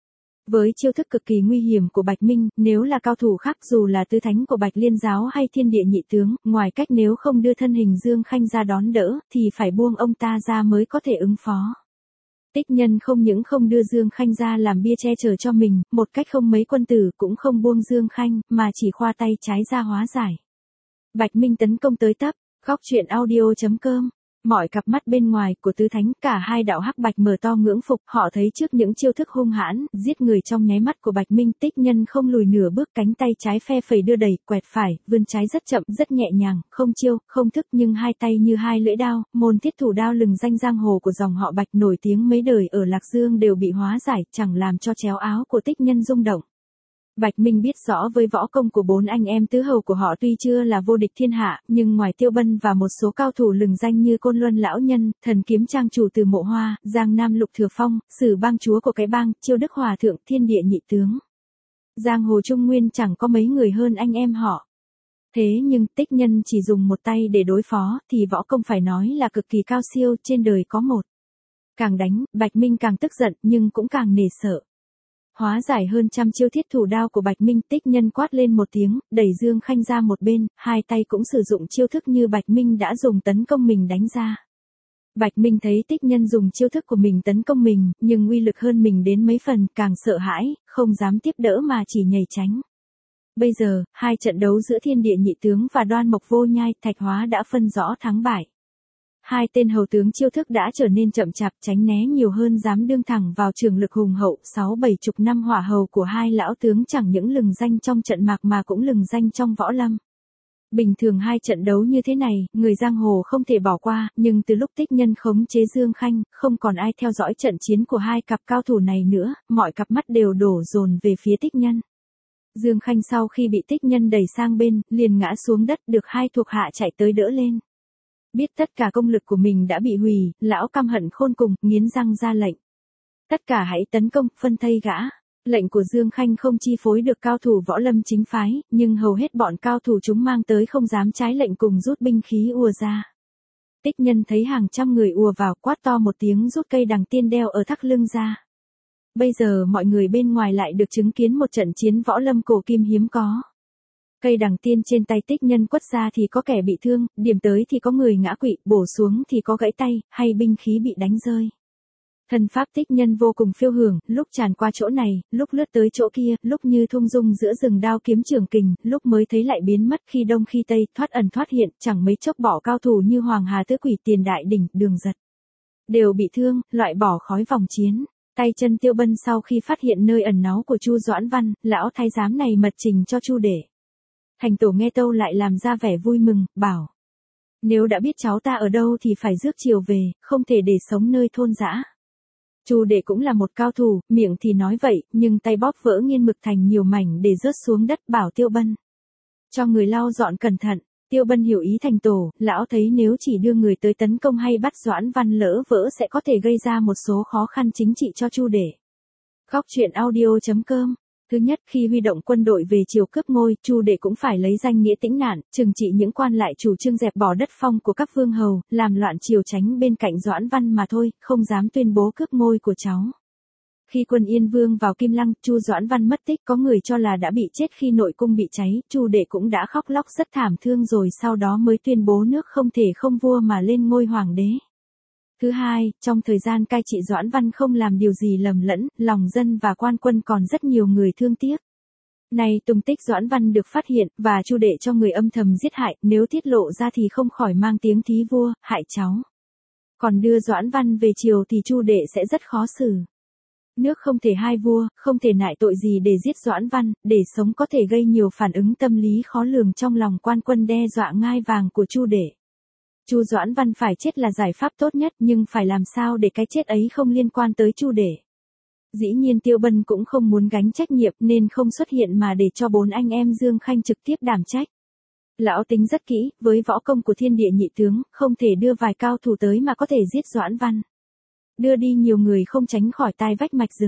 Speaker 1: Với chiêu thức cực kỳ nguy hiểm của Bạch Minh, nếu là cao thủ khác dù là tứ thánh của Bạch Liên giáo hay Thiên Địa Nhị tướng, ngoài cách nếu không đưa thân hình Dương Khanh ra đón đỡ, thì phải buông ông ta ra mới có thể ứng phó. Tích Nhân không những không đưa Dương Khanh ra làm bia che chở cho mình, một cách không mấy quân tử cũng không buông Dương Khanh, mà chỉ khoa tay trái ra hóa giải. Bạch Minh tấn công tới tấp, góc truyện audio.com. Mọi cặp mắt bên ngoài của tứ thánh, cả hai đạo hắc bạch mở to ngưỡng phục, họ thấy trước những chiêu thức hung hãn, giết người trong nháy mắt của Bạch Minh, Tích Nhân không lùi nửa bước, cánh tay trái phe phẩy đưa đẩy, quẹt phải, vươn trái rất chậm, rất nhẹ nhàng, không chiêu, không thức nhưng hai tay như hai lưỡi đao, môn thiết thủ đao lừng danh giang hồ của dòng họ Bạch nổi tiếng mấy đời ở Lạc Dương đều bị hóa giải, chẳng làm cho chéo áo của Tích Nhân rung động. Bạch Minh biết rõ với võ công của bốn anh em tứ hầu của họ tuy chưa là vô địch thiên hạ, nhưng ngoài Tiêu Bân và một số cao thủ lừng danh như Côn Luân lão nhân, Thần kiếm trang chủ Từ Mộ Hoa, Giang Nam Lục Thừa Phong, Sử bang chúa của cái bang, Chiêu Đức Hòa thượng, Thiên Địa Nhị tướng. Giang hồ Trung Nguyên chẳng có mấy người hơn anh em họ. Thế nhưng Tích Nhân chỉ dùng một tay để đối phó thì võ công phải nói là cực kỳ cao siêu, trên đời có một. Càng đánh, Bạch Minh càng tức giận nhưng cũng càng nể sợ. Hóa giải hơn trăm chiêu thiết thủ đao của Bạch Minh, Tích Nhân quát lên một tiếng, đẩy Dương Khanh ra một bên, hai tay cũng sử dụng chiêu thức như Bạch Minh đã dùng tấn công mình đánh ra. Bạch Minh thấy Tích Nhân dùng chiêu thức của mình tấn công mình, nhưng uy lực hơn mình đến mấy phần, càng sợ hãi, không dám tiếp đỡ mà chỉ nhảy tránh. Bây giờ, hai trận đấu giữa Thiên Địa Nhị tướng và Đoan Mộc Vô Nhai, Thạch Hóa đã phân rõ thắng bại. Hai tên hầu tướng chiêu thức đã trở nên chậm chạp, tránh né nhiều hơn, dám đương thẳng vào trường lực hùng hậu, 6-7 chục năm hỏa hầu của hai lão tướng chẳng những lừng danh trong trận mạc mà cũng lừng danh trong võ lâm. Bình thường hai trận đấu như thế này, người giang hồ không thể bỏ qua, nhưng từ lúc Tích Nhân khống chế Dương Khanh, không còn ai theo dõi trận chiến của hai cặp cao thủ này nữa, mọi cặp mắt đều đổ dồn về phía Tích Nhân. Dương Khanh sau khi bị Tích Nhân đẩy sang bên, liền ngã xuống đất, được hai thuộc hạ chạy tới đỡ lên. Biết tất cả công lực của mình đã bị hủy, lão căm hận khôn cùng, nghiến răng ra lệnh. Tất cả hãy tấn công, phân thây gã. Lệnh của Dương Khanh không chi phối được cao thủ võ lâm chính phái, nhưng hầu hết bọn cao thủ chúng mang tới không dám trái lệnh cùng rút binh khí ùa ra. Tích Nhân thấy hàng trăm người ùa vào, quát to một tiếng rút cây đằng tiên đeo ở thắt lưng ra. Bây giờ mọi người bên ngoài lại được chứng kiến một trận chiến võ lâm cổ kim hiếm có. Cây đằng tiên trên tay Tích Nhân quất ra thì có kẻ bị thương, điểm tới thì có người ngã quỵ, bổ xuống thì có gãy tay, hay binh khí bị đánh rơi. Thân pháp Tích Nhân vô cùng phiêu hưởng, lúc tràn qua chỗ này, lúc lướt tới chỗ kia, lúc như thung dung giữa rừng đao kiếm trường kình, lúc mới thấy lại biến mất khi đông khi tây, thoát ẩn thoát hiện, chẳng mấy chốc bỏ cao thủ như Hoàng Hà Tứ Quỷ, Tiền Đại Đỉnh, Đường Giật. Đều bị thương, loại bỏ khói vòng chiến. Tay chân Tiêu Bân sau khi phát hiện nơi ẩn náu của Chu Doãn Văn, lão thái giám này mật trình cho Chu Để. Thành tổ nghe tâu lại làm ra vẻ vui mừng, bảo. Nếu đã biết cháu ta ở đâu thì phải rước chiều về, không thể để sống nơi thôn dã. Chu Đệ cũng là một cao thủ, miệng thì nói vậy, nhưng tay bóp vỡ nghiên mực thành nhiều mảnh để rớt xuống đất, bảo Tiêu Bân. Cho người lau dọn cẩn thận. Tiêu Bân hiểu ý thành tổ, lão thấy nếu chỉ đưa người tới tấn công hay bắt Doãn Văn lỡ vỡ sẽ có thể gây ra một số khó khăn chính trị cho Chu Để. Góc truyện audio.com. Thứ nhất, khi huy động quân đội về chiều cướp ngôi, Chu Đệ cũng phải lấy danh nghĩa tĩnh nạn, trừng trị những quan lại chủ trương dẹp bỏ đất phong của các vương hầu, làm loạn triều tránh bên cạnh Doãn Văn mà thôi, không dám tuyên bố cướp ngôi của cháu. Khi quân Yên Vương vào Kim Lăng, Chu Doãn Văn mất tích, có người cho là đã bị chết khi nội cung bị cháy, Chu Đệ cũng đã khóc lóc rất thảm thương rồi sau đó mới tuyên bố nước không thể không vua mà lên ngôi hoàng đế. Thứ hai, trong thời gian cai trị Doãn Văn không làm điều gì lầm lẫn, lòng dân và quan quân còn rất nhiều người thương tiếc. Nay tung tích Doãn Văn được phát hiện, và Chu Đệ cho người âm thầm giết hại, nếu tiết lộ ra thì không khỏi mang tiếng thí vua, hại cháu. Còn đưa Doãn Văn về triều thì Chu Đệ sẽ rất khó xử. Nước không thể hai vua, không thể nại tội gì để giết Doãn Văn, để sống có thể gây nhiều phản ứng tâm lý khó lường trong lòng quan quân đe dọa ngai vàng của Chu Đệ. Chu Doãn Văn phải chết là giải pháp tốt nhất, nhưng phải làm sao để cái chết ấy không liên quan tới Chu Để. Dĩ nhiên Tiêu Bân cũng không muốn gánh trách nhiệm nên không xuất hiện mà để cho bốn anh em Dương Khanh trực tiếp đảm trách. Lão tính rất kỹ, với võ công của Thiên Địa Nhị tướng, không thể đưa vài cao thủ tới mà có thể giết Doãn Văn. Đưa đi nhiều người không tránh khỏi tai vách mạch rừng.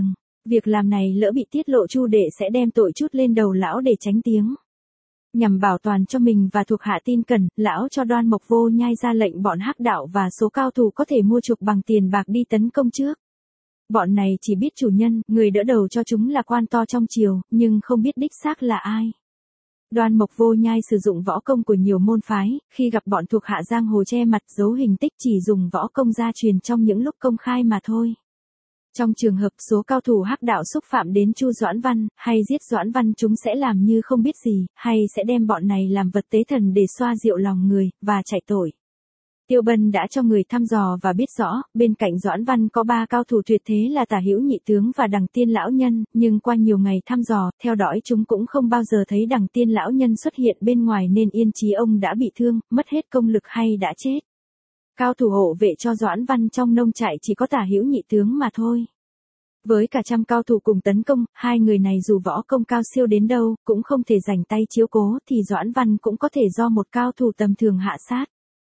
Speaker 1: Việc làm này lỡ bị tiết lộ Chu đệ sẽ đem tội trút lên đầu lão để tránh tiếng. Nhằm bảo toàn cho mình và thuộc hạ tin cẩn, lão cho Đoan Mộc Vô Nhai ra lệnh bọn hắc đạo và số cao thủ có thể mua chuộc bằng tiền bạc đi tấn công trước. Bọn này chỉ biết chủ nhân, người đỡ đầu cho chúng là quan to trong triều, nhưng không biết đích xác là ai. Đoan Mộc Vô Nhai sử dụng võ công của nhiều môn phái, khi gặp bọn thuộc hạ giang hồ che mặt giấu hình tích chỉ dùng võ công gia truyền trong những lúc công khai mà thôi. Trong trường hợp số cao thủ hắc đạo xúc phạm đến Chu Doãn Văn, hay giết Doãn Văn, chúng sẽ làm như không biết gì, hay sẽ đem bọn này làm vật tế thần để xoa dịu lòng người, và chạy tội. Tiêu Bân đã cho người thăm dò và biết rõ, bên cạnh Doãn Văn có 3 cao thủ tuyệt thế là Tả Hữu Nhị Tướng và Đằng Tiên Lão Nhân, nhưng qua nhiều ngày thăm dò, theo dõi chúng cũng không bao giờ thấy Đằng Tiên Lão Nhân xuất hiện bên ngoài nên yên chí ông đã bị thương, mất hết công lực hay đã chết. Cao thủ hộ vệ cho Doãn Văn trong nông trại chỉ có Tả Hữu Nhị Tướng mà thôi. Với cả trăm cao thủ cùng tấn công, hai người này dù võ công cao siêu đến đâu, cũng không thể rảnh tay chiếu cố, thì Doãn Văn cũng có thể do một cao thủ tầm thường hạ sát.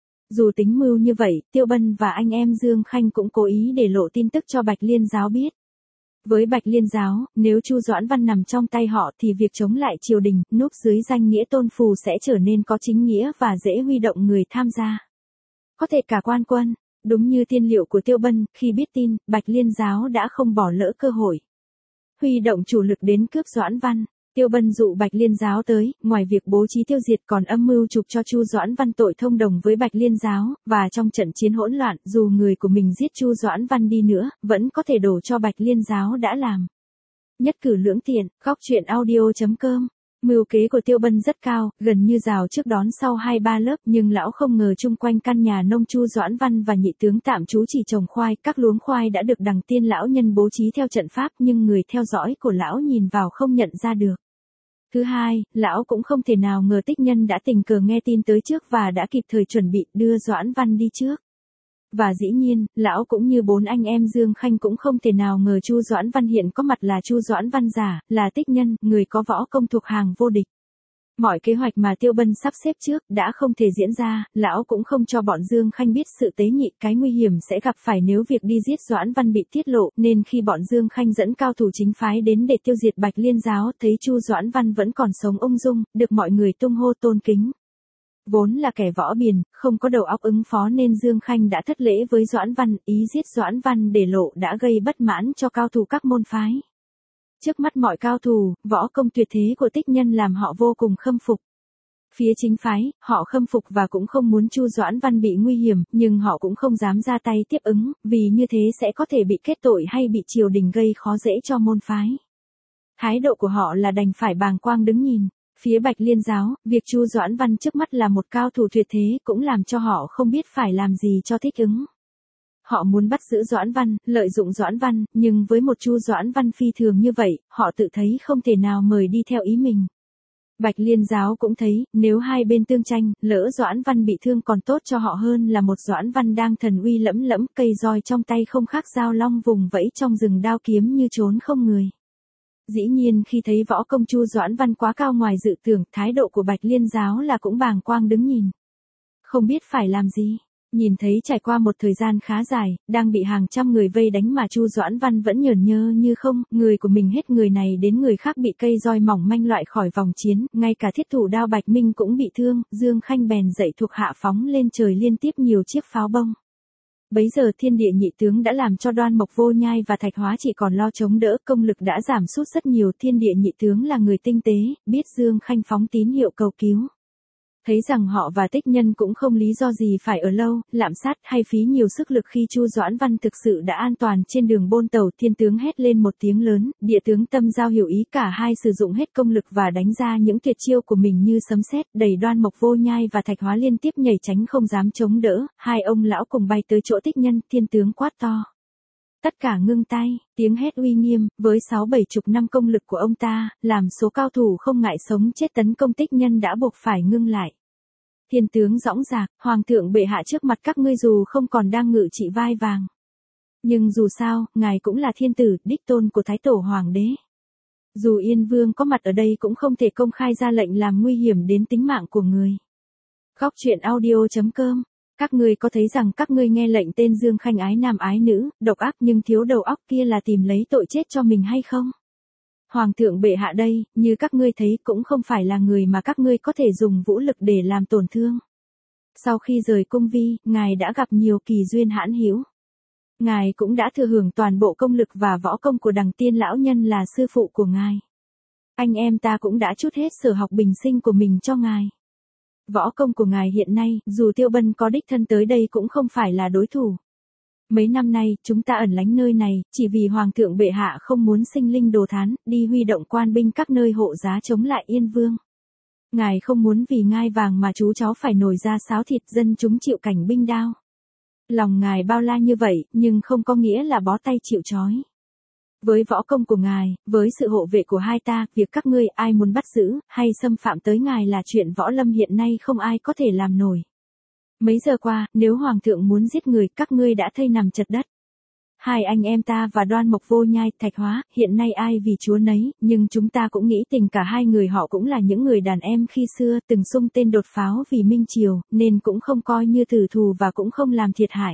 Speaker 1: Dù tính mưu như vậy, Tiêu Bân và anh em Dương Khanh cũng cố ý để lộ tin tức cho Bạch Liên Giáo biết. Với Bạch Liên Giáo, nếu Chu Doãn Văn nằm trong tay họ thì việc chống lại triều đình, núp dưới danh nghĩa tôn phù sẽ trở nên có chính nghĩa và dễ huy động người tham gia. Có thể cả quan quân. Đúng như tiên liệu của Tiêu Bân, khi biết tin, Bạch Liên Giáo đã không bỏ lỡ cơ hội. Huy động chủ lực đến cướp Doãn Văn. Tiêu Bân dụ Bạch Liên Giáo tới, ngoài việc bố trí tiêu diệt còn âm mưu chụp cho Chu Doãn Văn tội thông đồng với Bạch Liên Giáo, và trong trận chiến hỗn loạn, dù người của mình giết Chu Doãn Văn đi nữa, vẫn có thể đổ cho Bạch Liên Giáo đã làm. Nhất cử lưỡng tiện, goctruyện.audio.com. Mưu kế của Tiêu Bân rất cao, gần như rào trước đón sau 2-3 lớp, nhưng lão không ngờ chung quanh căn nhà nông Chu Doãn Văn và Nhị Tướng tạm trú chỉ trồng khoai, các luống khoai đã được Đằng Tiên Lão Nhân bố trí theo trận pháp, nhưng người theo dõi của lão nhìn vào không nhận ra được. Thứ hai, lão cũng không thể nào ngờ Tích Nhân đã tình cờ nghe tin tới trước và đã kịp thời chuẩn bị đưa Doãn Văn đi trước. Và dĩ nhiên, lão cũng như 4 anh em Dương Khanh cũng không thể nào ngờ Chu Doãn Văn hiện có mặt là Chu Doãn Văn giả, là Tích Nhân, người có võ công thuộc hàng vô địch. Mọi kế hoạch mà Tiêu Bân sắp xếp trước đã không thể diễn ra, lão cũng không cho bọn Dương Khanh biết sự tế nhị cái nguy hiểm sẽ gặp phải nếu việc đi giết Doãn Văn bị tiết lộ, nên khi bọn Dương Khanh dẫn cao thủ chính phái đến để tiêu diệt Bạch Liên Giáo, thấy Chu Doãn Văn vẫn còn sống ung dung, được mọi người tung hô tôn kính. Vốn là kẻ võ biền, không có đầu óc ứng phó nên Dương Khanh đã thất lễ với Doãn Văn, ý giết Doãn Văn để lộ đã gây bất mãn cho cao thủ các môn phái. Trước mắt mọi cao thủ, võ công tuyệt thế của Tích Nhân làm họ vô cùng khâm phục. Phía chính phái, họ khâm phục và cũng không muốn Chu Doãn Văn bị nguy hiểm, nhưng họ cũng không dám ra tay tiếp ứng, vì như thế sẽ có thể bị kết tội hay bị triều đình gây khó dễ cho môn phái. Thái độ của họ là đành phải bàng quang đứng nhìn. Phía Bạch Liên Giáo, việc Chu Doãn Văn trước mắt là một cao thủ tuyệt thế cũng làm cho họ không biết phải làm gì cho thích ứng. Họ muốn bắt giữ Doãn Văn, lợi dụng Doãn Văn, nhưng với một Chu Doãn Văn phi thường như vậy, họ tự thấy không thể nào mời đi theo ý mình. Bạch Liên Giáo cũng thấy, nếu hai bên tương tranh, lỡ Doãn Văn bị thương còn tốt cho họ hơn là một Doãn Văn đang thần uy lẫm lẫm, cây roi trong tay không khác dao long vùng vẫy trong rừng đao kiếm như trốn không người. Dĩ nhiên khi thấy võ công Chu Doãn Văn quá cao ngoài dự tưởng, thái độ của Bạch Liên Giáo là cũng bàng quang đứng nhìn. Không biết phải làm gì. Nhìn thấy trải qua một thời gian khá dài, đang bị hàng trăm người vây đánh mà Chu Doãn Văn vẫn nhởn nhơ như không, người của mình hết người này đến người khác bị cây roi mỏng manh loại khỏi vòng chiến, ngay cả thiết thủ đao Bạch Minh cũng bị thương, Dương Khanh bèn dậy thuộc hạ phóng lên trời liên tiếp nhiều chiếc pháo bông. Bấy giờ Thiên Địa Nhị Tướng đã làm cho Đoan Mộc Vô Nhai và Thạch Hóa chỉ còn lo chống đỡ, công lực đã giảm sút rất nhiều. Thiên Địa Nhị Tướng là người tinh tế, biết Dương Khanh phóng tín hiệu cầu cứu. Thấy rằng họ và Tích Nhân cũng không lý do gì phải ở lâu, lạm sát hay phí nhiều sức lực khi Chu Doãn Văn thực sự đã an toàn trên đường bôn tàu. Thiên tướng hét lên một tiếng lớn, Địa tướng Tâm Giao hiểu ý, cả hai sử dụng hết công lực và đánh ra những tuyệt chiêu của mình như sấm sét, đẩy Đoan Mộc Vô Nhai và Thạch Hóa liên tiếp nhảy tránh không dám chống đỡ. Hai ông lão cùng bay tới chỗ Tích Nhân, Thiên tướng quát to. Tất cả ngưng tay, tiếng hét uy nghiêm, với 6-7 chục năm công lực của ông ta, làm số cao thủ không ngại sống chết tấn công Tích Nhân đã buộc phải ngưng lại. Thiên tướng dõng dạc, Hoàng thượng bệ hạ trước mặt các ngươi dù không còn đang ngự trị vai vàng. Nhưng dù sao, ngài cũng là thiên tử, đích tôn của Thái Tổ Hoàng đế. Dù Yên Vương có mặt ở đây cũng không thể công khai ra lệnh làm nguy hiểm đến tính mạng của người. Goctruyện.audio.com Các ngươi có thấy rằng các ngươi nghe lệnh tên Dương Khanh ái nam ái nữ, độc ác nhưng thiếu đầu óc kia là tìm lấy tội chết cho mình hay không? Hoàng thượng bệ hạ đây, như các ngươi thấy cũng không phải là người mà các ngươi có thể dùng vũ lực để làm tổn thương. Sau khi rời cung vi, ngài đã gặp nhiều kỳ duyên hãn hữu. Ngài cũng đã thừa hưởng toàn bộ công lực và võ công của Đằng Tiên lão nhân là sư phụ của ngài. Anh em ta cũng đã trút hết sở học bình sinh của mình cho ngài. Võ công của ngài hiện nay, dù Tiêu Bân có đích thân tới đây cũng không phải là đối thủ. Mấy năm nay, chúng ta ẩn lánh nơi này, chỉ vì Hoàng thượng bệ hạ không muốn sinh linh đồ thán, đi huy động quan binh các nơi hộ giá chống lại Yên Vương. Ngài không muốn vì ngai vàng mà chú cháu phải nổi ra sáo thịt dân chúng chịu cảnh binh đao. Lòng ngài bao la như vậy, nhưng không có nghĩa là bó tay chịu trói. Với võ công của ngài, với sự hộ vệ của hai ta, việc các ngươi ai muốn bắt giữ, hay xâm phạm tới ngài là chuyện võ lâm hiện nay không ai có thể làm nổi. Mấy giờ qua, nếu Hoàng thượng muốn giết người, các ngươi đã thây nằm chật đất. Hai anh em ta và Đoan Mộc Vô Nhai, Thạch Hóa, hiện nay ai vì chúa nấy, nhưng chúng ta cũng nghĩ tình cả hai người họ cũng là những người đàn em khi xưa từng xung tên đột pháo vì Minh Triều, nên cũng không coi như tử thù và cũng không làm thiệt hại.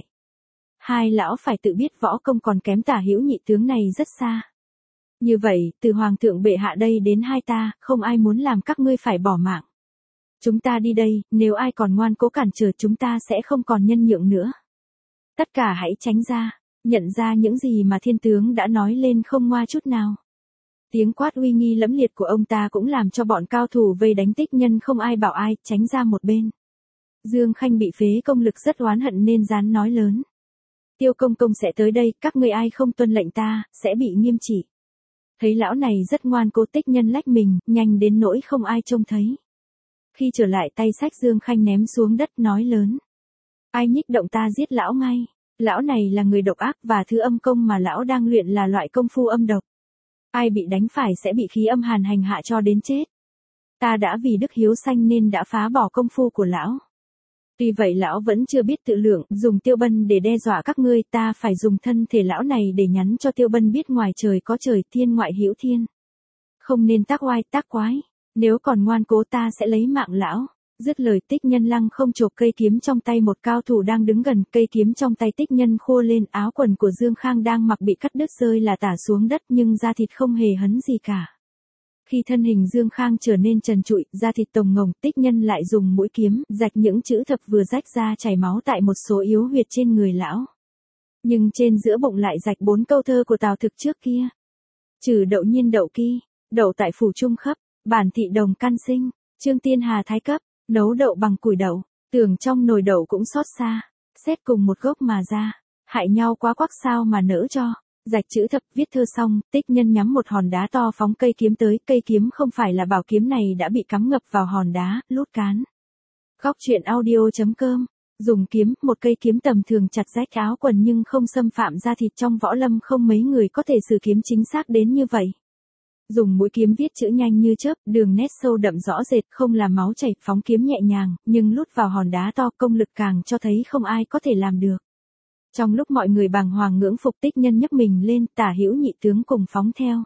Speaker 1: Hai lão phải tự biết võ công còn kém Tả Hữu Nhị tướng này rất xa. Như vậy, từ Hoàng thượng bệ hạ đây đến hai ta, không ai muốn làm các ngươi phải bỏ mạng. Chúng ta đi đây, nếu ai còn ngoan cố cản trở chúng ta sẽ không còn nhân nhượng nữa. Tất cả hãy tránh ra, nhận ra những gì mà thiên tướng đã nói lên không ngoa chút nào. Tiếng quát uy nghi lẫm liệt của ông ta cũng làm cho bọn cao thủ vây đánh Tích Nhân không ai bảo ai, tránh ra một bên. Dương Khanh bị phế công lực rất oán hận nên dán nói lớn. Tiêu công công sẽ tới đây, các ngươi ai không tuân lệnh ta, sẽ bị nghiêm trị. Thấy lão này rất ngoan cố, Tích Nhân lách mình, nhanh đến nỗi không ai trông thấy. Khi trở lại tay sách Dương Khanh ném xuống đất nói lớn. Ai nhích động ta giết lão ngay. Lão này là người độc ác và thứ âm công mà lão đang luyện là loại công phu âm độc. Ai bị đánh phải sẽ bị khí âm hàn hành hạ cho đến chết. Ta đã vì đức hiếu sanh nên đã phá bỏ công phu của lão. Tuy vậy lão vẫn chưa biết tự lượng, dùng Tiêu Bân để đe dọa các ngươi, ta phải dùng thân thể lão này để nhắn cho Tiêu Bân biết ngoài trời có trời, thiên ngoại hữu thiên. Không nên tác oai tác quái, nếu còn ngoan cố ta sẽ lấy mạng lão. Dứt lời, Tích Nhân lăng không chộp cây kiếm trong tay một cao thủ đang đứng gần, cây kiếm trong tay Tích Nhân khô lên, áo quần của Dương Khang đang mặc bị cắt đứt rơi là tả xuống đất nhưng da thịt không hề hấn gì cả. Khi thân hình Dương Khang trở nên trần trụi, da thịt tồng ngồng, Tích Nhân lại dùng mũi kiếm, rạch những chữ thập vừa rách ra chảy máu tại một số yếu huyệt trên người lão. Nhưng trên giữa bụng lại rạch 4 câu thơ của Tào Thực trước kia. Trừ đậu nhiên đậu ki, đậu tại phủ trung khấp, bản thị đồng căn sinh, trương tiên hà thái cấp, nấu đậu bằng củi đậu, tưởng trong nồi đậu cũng xót xa, xét cùng một gốc mà ra, hại nhau quá quắc sao mà nỡ cho. Rạch chữ thập, viết thơ xong, Tích Nhân nhắm một hòn đá to phóng cây kiếm tới, cây kiếm không phải là bảo kiếm này đã bị cắm ngập vào hòn đá, lút cán. Góc truyện audio.com, dùng kiếm, một cây kiếm tầm thường chặt rách áo quần nhưng không xâm phạm da thịt, trong võ lâm không mấy người có thể sử kiếm chính xác đến như vậy. Dùng mũi kiếm viết chữ nhanh như chớp, đường nét sâu đậm rõ rệt, không làm máu chảy, phóng kiếm nhẹ nhàng, nhưng lút vào hòn đá to, công lực càng cho thấy không ai có thể làm được. Trong lúc mọi người bàng hoàng ngưỡng phục, Tích Nhân nhấc mình lên, Tả Hữu Nhị tướng cùng phóng theo.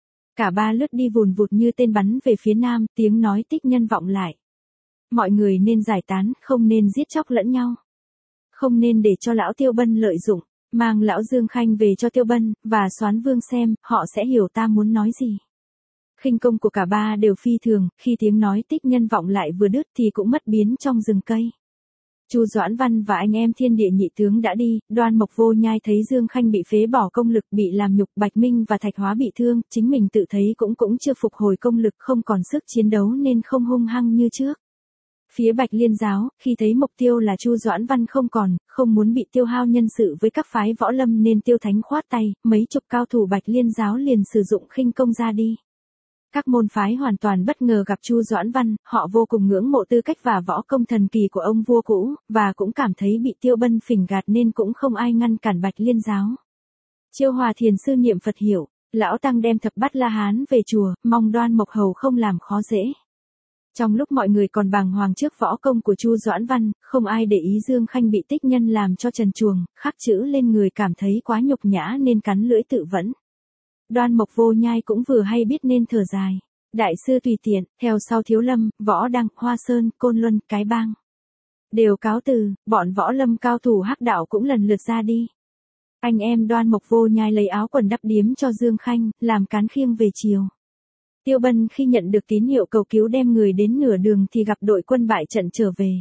Speaker 1: Cả ba lướt đi vùn vụt như tên bắn về phía nam, tiếng nói Tích Nhân vọng lại. Mọi người nên giải tán, không nên giết chóc lẫn nhau. Không nên để cho lão Tiêu Bân lợi dụng, mang lão Dương Khanh về cho Tiêu Bân, và Soán Vương xem, họ sẽ hiểu ta muốn nói gì. Khinh công của cả ba đều phi thường, khi tiếng nói Tích Nhân vọng lại vừa đứt thì cũng mất biến trong rừng cây. Chu Doãn Văn và anh em Thiên Địa Nhị tướng đã đi, Đoan Mộc Vô Nhai thấy Dương Khanh bị phế bỏ công lực, bị làm nhục, Bạch Minh và Thạch Hóa bị thương, chính mình tự thấy cũng chưa phục hồi công lực, không còn sức chiến đấu nên không hung hăng như trước. Phía Bạch Liên giáo, khi thấy mục tiêu là Chu Doãn Văn không còn, không muốn bị tiêu hao nhân sự với các phái võ lâm nên Tiêu Thánh khoát tay, mấy chục cao thủ Bạch Liên giáo liền sử dụng khinh công ra đi. Các môn phái hoàn toàn bất ngờ gặp Chu Doãn Văn, họ vô cùng ngưỡng mộ tư cách và võ công thần kỳ của ông vua cũ, và cũng cảm thấy bị Tiêu Bân phỉnh gạt nên cũng không ai ngăn cản Bạch Liên giáo. Chiêu Hòa Thiền sư niệm Phật hiểu, lão tăng đem thập bát La Hán về chùa, mong Đoan Mộc hầu không làm khó dễ. Trong lúc mọi người còn bàng hoàng trước võ công của Chu Doãn Văn, không ai để ý Dương Khanh bị Tích Nhân làm cho trần truồng, khắc chữ lên người cảm thấy quá nhục nhã nên cắn lưỡi tự vẫn. Đoan Mộc Vô Nhai cũng vừa hay biết nên thở dài. Đại sư tùy tiện, theo sau Thiếu Lâm, Võ Đăng, Hoa Sơn, Côn Luân, Cái Bang. Đều cáo từ, bọn võ lâm cao thủ hắc đạo cũng lần lượt ra đi. Anh em Đoan Mộc Vô Nhai lấy áo quần đắp điếm cho Dương Khanh, làm cán khiêng về chiều. Tiêu Bân khi nhận được tín hiệu cầu cứu đem người đến nửa đường thì gặp đội quân bại trận trở về.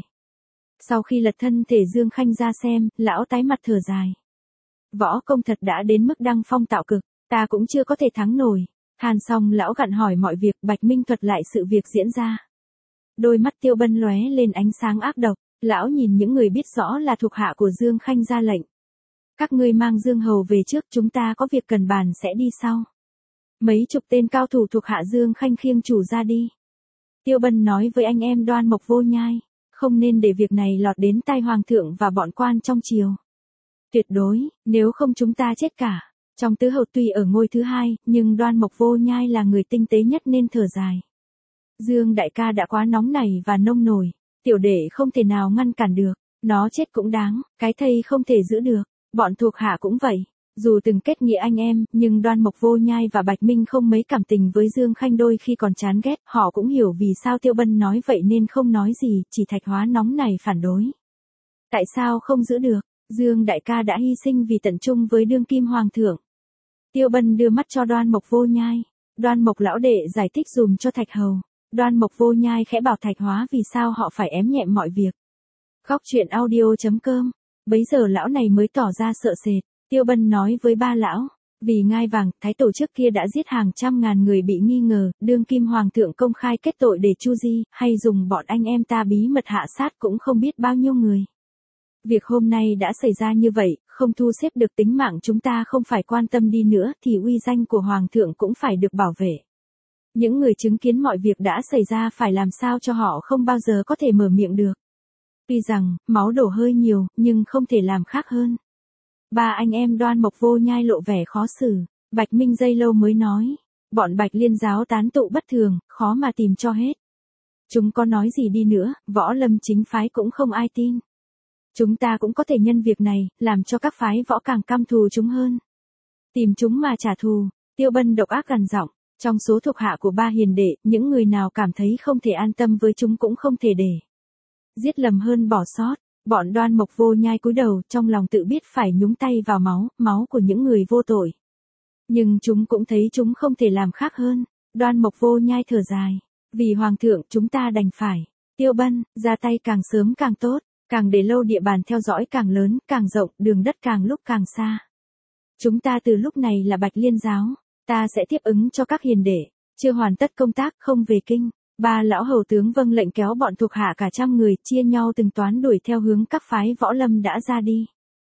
Speaker 1: Sau khi lật thân thể Dương Khanh ra xem, lão tái mặt thở dài. Võ công thật đã đến mức đăng phong tạo cực, ta cũng chưa có thể thắng nổi. Hàn xong lão gặn hỏi mọi việc, Bạch Minh thuật lại sự việc diễn ra. Đôi mắt Tiêu Bân lóe lên ánh sáng ác độc, lão nhìn những người biết rõ là thuộc hạ của Dương Khanh ra lệnh. Các ngươi mang Dương Hầu về trước, chúng ta có việc cần bàn sẽ đi sau. Mấy chục tên cao thủ thuộc hạ Dương Khanh khiêng chủ ra đi. Tiêu Bân nói với anh em Đoan Mộc Vô Nhai, không nên để việc này lọt đến tai hoàng thượng và bọn quan trong triều. Tuyệt đối, nếu không chúng ta chết cả. Trong tứ hầu tuy ở ngôi thứ hai, nhưng Đoan Mộc Vô Nhai là người tinh tế nhất nên thở dài. Dương đại ca đã quá nóng nảy và nông nổi, tiểu đệ không thể nào ngăn cản được, nó chết cũng đáng, cái thây không thể giữ được, bọn thuộc hạ cũng vậy. Dù từng kết nghĩa anh em, nhưng Đoan Mộc Vô Nhai và Bạch Minh không mấy cảm tình với Dương Khanh, đôi khi còn chán ghét, họ cũng hiểu vì sao Tiêu Bân nói vậy nên không nói gì, chỉ Thạch Hóa nóng này phản đối. Tại sao không giữ được? Dương đại ca đã hy sinh vì tận trung với đương kim hoàng thượng. Tiêu Bân đưa mắt cho Đoan Mộc Vô Nhai. Đoan Mộc lão đệ giải thích dùm cho Thạch Hầu. Đoan Mộc Vô Nhai khẽ bảo Thạch Hóa vì sao họ phải ém nhẹm mọi việc. Góc truyện audio.com. Bấy giờ lão này mới tỏ ra sợ sệt. Tiêu Bân nói với ba lão, vì ngai vàng, thái tổ trước kia đã giết hàng trăm ngàn người bị nghi ngờ, đương kim hoàng thượng công khai kết tội để chu di, hay dùng bọn anh em ta bí mật hạ sát cũng không biết bao nhiêu người. Việc hôm nay đã xảy ra như vậy, không thu xếp được tính mạng chúng ta không phải quan tâm đi nữa thì uy danh của hoàng thượng cũng phải được bảo vệ. Những người chứng kiến mọi việc đã xảy ra phải làm sao cho họ không bao giờ có thể mở miệng được. Tuy rằng, máu đổ hơi nhiều, nhưng không thể làm khác hơn. Ba anh em Đoan Mộc Vô Nhai lộ vẻ khó xử. Bạch Minh giây lâu mới nói, bọn Bạch Liên giáo tán tụ bất thường, khó mà tìm cho hết. Chúng có nói gì đi nữa, võ lâm chính phái cũng không ai tin. Chúng ta cũng có thể nhân việc này, làm cho các phái võ càng căm thù chúng hơn. Tìm chúng mà trả thù. Tiêu Bân độc ác gằn giọng, trong số thuộc hạ của ba hiền đệ, những người nào cảm thấy không thể an tâm với chúng cũng không thể để. Giết lầm hơn bỏ sót. Bọn Đoan Mộc Vô Nhai cúi đầu, trong lòng tự biết phải nhúng tay vào máu của những người vô tội. Nhưng chúng cũng thấy chúng không thể làm khác hơn. Đoan Mộc Vô Nhai thở dài. Vì hoàng thượng chúng ta đành phải. Tiêu Bân, ra tay càng sớm càng tốt, càng để lâu địa bàn theo dõi càng lớn, càng rộng, đường đất càng lúc càng xa. Chúng ta từ lúc này là Bạch Liên giáo, ta sẽ tiếp ứng cho các hiền đệ, chưa hoàn tất công tác không về kinh. Ba lão hầu tướng vâng lệnh kéo bọn thuộc hạ cả trăm người, chia nhau từng toán đuổi theo hướng các phái võ lâm đã ra đi.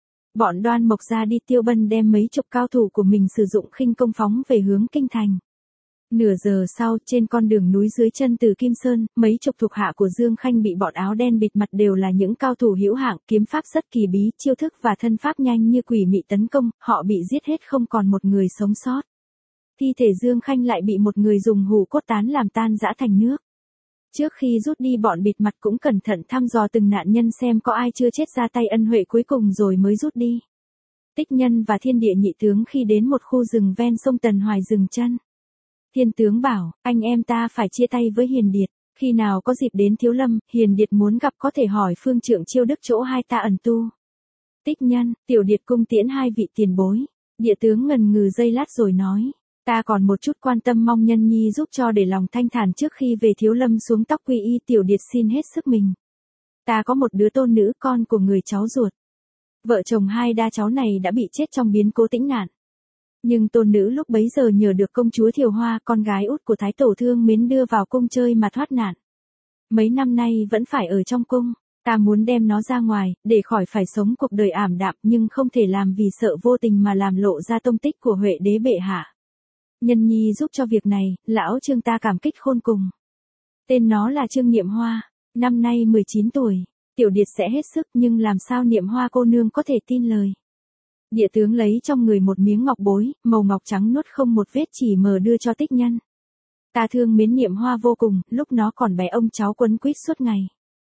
Speaker 1: Bọn Đoan Mộc ra đi, Tiêu Bân đem mấy chục cao thủ của mình sử dụng khinh công phóng về hướng kinh thành. Nửa giờ sau, trên con đường núi dưới chân Từ Kim Sơn, mấy chục thuộc hạ của Dương Khanh bị bọn áo đen bịt mặt đều là những cao thủ hữu hạng, kiếm pháp rất kỳ bí, chiêu thức và thân pháp nhanh như quỷ mị tấn công, họ bị giết hết không còn một người sống sót. Thi thể Dương Khanh lại bị một người dùng hủ cốt tán làm tan rã thành nước. Trước khi rút đi bọn bịt mặt cũng cẩn thận thăm dò từng nạn nhân xem có ai chưa chết ra tay ân huệ cuối cùng rồi mới rút đi. Tích Nhân và Thiên Địa nhị tướng khi đến một khu rừng ven sông Tần Hoài dừng chân. Thiên tướng bảo, anh em ta phải chia tay với Hiền Điệt, khi nào có dịp đến Thiếu Lâm, Hiền Điệt muốn gặp có thể hỏi phương trượng Chiêu Đức chỗ hai ta ẩn tu. Tích Nhân, Tiểu Điệt cung tiễn hai vị tiền bối. Địa tướng ngần ngừ giây lát rồi nói, ta còn một chút quan tâm mong Nhân Nhi giúp cho để lòng thanh thản trước khi về Thiếu Lâm xuống tóc quy y. Tiểu Điệt xin hết sức mình. Ta có một đứa tôn nữ con của người cháu ruột. Vợ chồng hai đa cháu này đã bị chết trong biến cố tĩnh nạn. Nhưng tôn nữ lúc bấy giờ nhờ được công chúa Thiều Hoa, con gái út của Thái Tổ thương mến đưa vào cung chơi mà thoát nạn. Mấy năm nay vẫn phải ở trong cung, ta muốn đem nó ra ngoài, để khỏi phải sống cuộc đời ảm đạm nhưng không thể làm vì sợ vô tình mà làm lộ ra tông tích của Huệ đế bệ hạ. Nhân Nhi giúp cho việc này, lão Trương ta cảm kích khôn cùng. Tên nó là Trương Niệm Hoa, năm nay 19 tuổi, Tiểu Điệt sẽ hết sức nhưng làm sao Niệm Hoa cô nương có thể tin lời. Địa tướng lấy trong người một miếng ngọc bối, màu ngọc trắng nuốt không một vết chỉ mờ đưa cho Tích Nhân. Ta thương mến Niệm Hoa vô cùng, lúc nó còn bé ông cháu quấn quýt suốt ngày.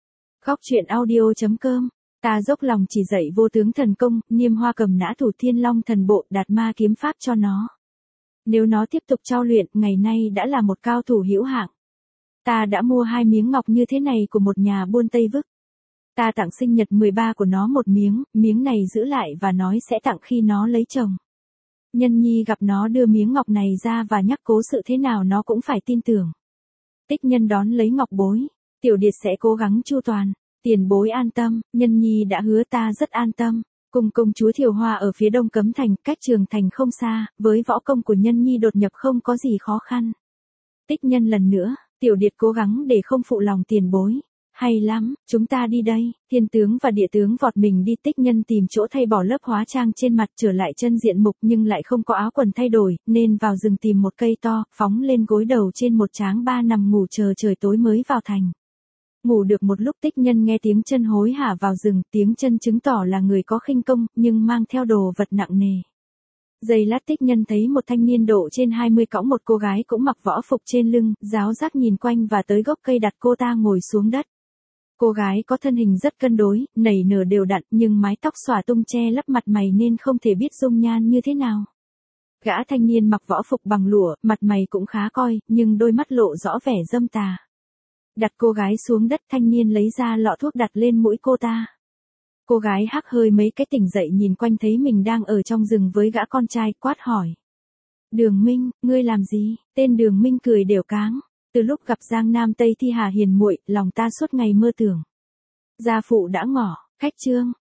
Speaker 1: Góc truyện audio.com. Ta dốc lòng chỉ dạy vô tướng thần công, Niệm Hoa cầm nã thủ Thiên Long thần bộ, đạt ma kiếm pháp cho nó. Nếu nó tiếp tục trau luyện, ngày nay đã là một cao thủ hữu hạng. Ta đã mua 2 miếng ngọc như thế này của một nhà buôn Tây Vức. Ta tặng sinh nhật 13 của nó một miếng, miếng này giữ lại và nói sẽ tặng khi nó lấy chồng. Nhân nhi gặp nó đưa miếng ngọc này ra và nhắc cố sự thế nào nó cũng phải tin tưởng. Tích Nhân đón lấy ngọc bối. Tiểu Điệt sẽ cố gắng chu toàn. Tiền bối an tâm, Nhân nhi đã hứa ta rất an tâm. Cùng công chúa Thiều Hoa ở phía đông Cấm Thành, cách Trường Thành không xa, với võ công của Nhân nhi đột nhập không có gì khó khăn. Tích Nhân lần nữa, Tiểu Điệt cố gắng để không phụ lòng tiền bối. Hay lắm, chúng ta đi đây. Thiên tướng và địa tướng vọt mình đi. Tích Nhân tìm chỗ thay bỏ lớp hóa trang trên mặt trở lại chân diện mục nhưng lại không có áo quần thay đổi, nên vào rừng tìm một cây to, phóng lên gối đầu trên một tráng ba nằm ngủ chờ trời tối mới vào thành. Ngủ được một lúc Tích Nhân nghe tiếng chân hối hả vào rừng, tiếng chân chứng tỏ là người có khinh công, nhưng mang theo đồ vật nặng nề. Giây lát Tích Nhân thấy một thanh niên độ trên 20 cõng một cô gái cũng mặc võ phục trên lưng, giáo giác nhìn quanh và tới gốc cây đặt cô ta ngồi xuống đất. Cô gái có thân hình rất cân đối, nảy nở đều đặn nhưng mái tóc xõa tung che lấp mặt mày nên không thể biết dung nhan như thế nào. Gã thanh niên mặc võ phục bằng lụa, mặt mày cũng khá coi, nhưng đôi mắt lộ rõ vẻ dâm tà. Đặt cô gái xuống đất, thanh niên lấy ra lọ thuốc đặt lên mũi cô ta. Cô gái hắc hơi mấy cái tỉnh dậy nhìn quanh thấy mình đang ở trong rừng với gã con trai, quát hỏi. Đường Minh, ngươi làm gì? Tên Đường Minh cười đều cáng. Từ lúc gặp Giang Nam Tây Thi Hà hiền muội, lòng ta suốt ngày mơ tưởng. Gia phụ đã ngỏ, khách trương,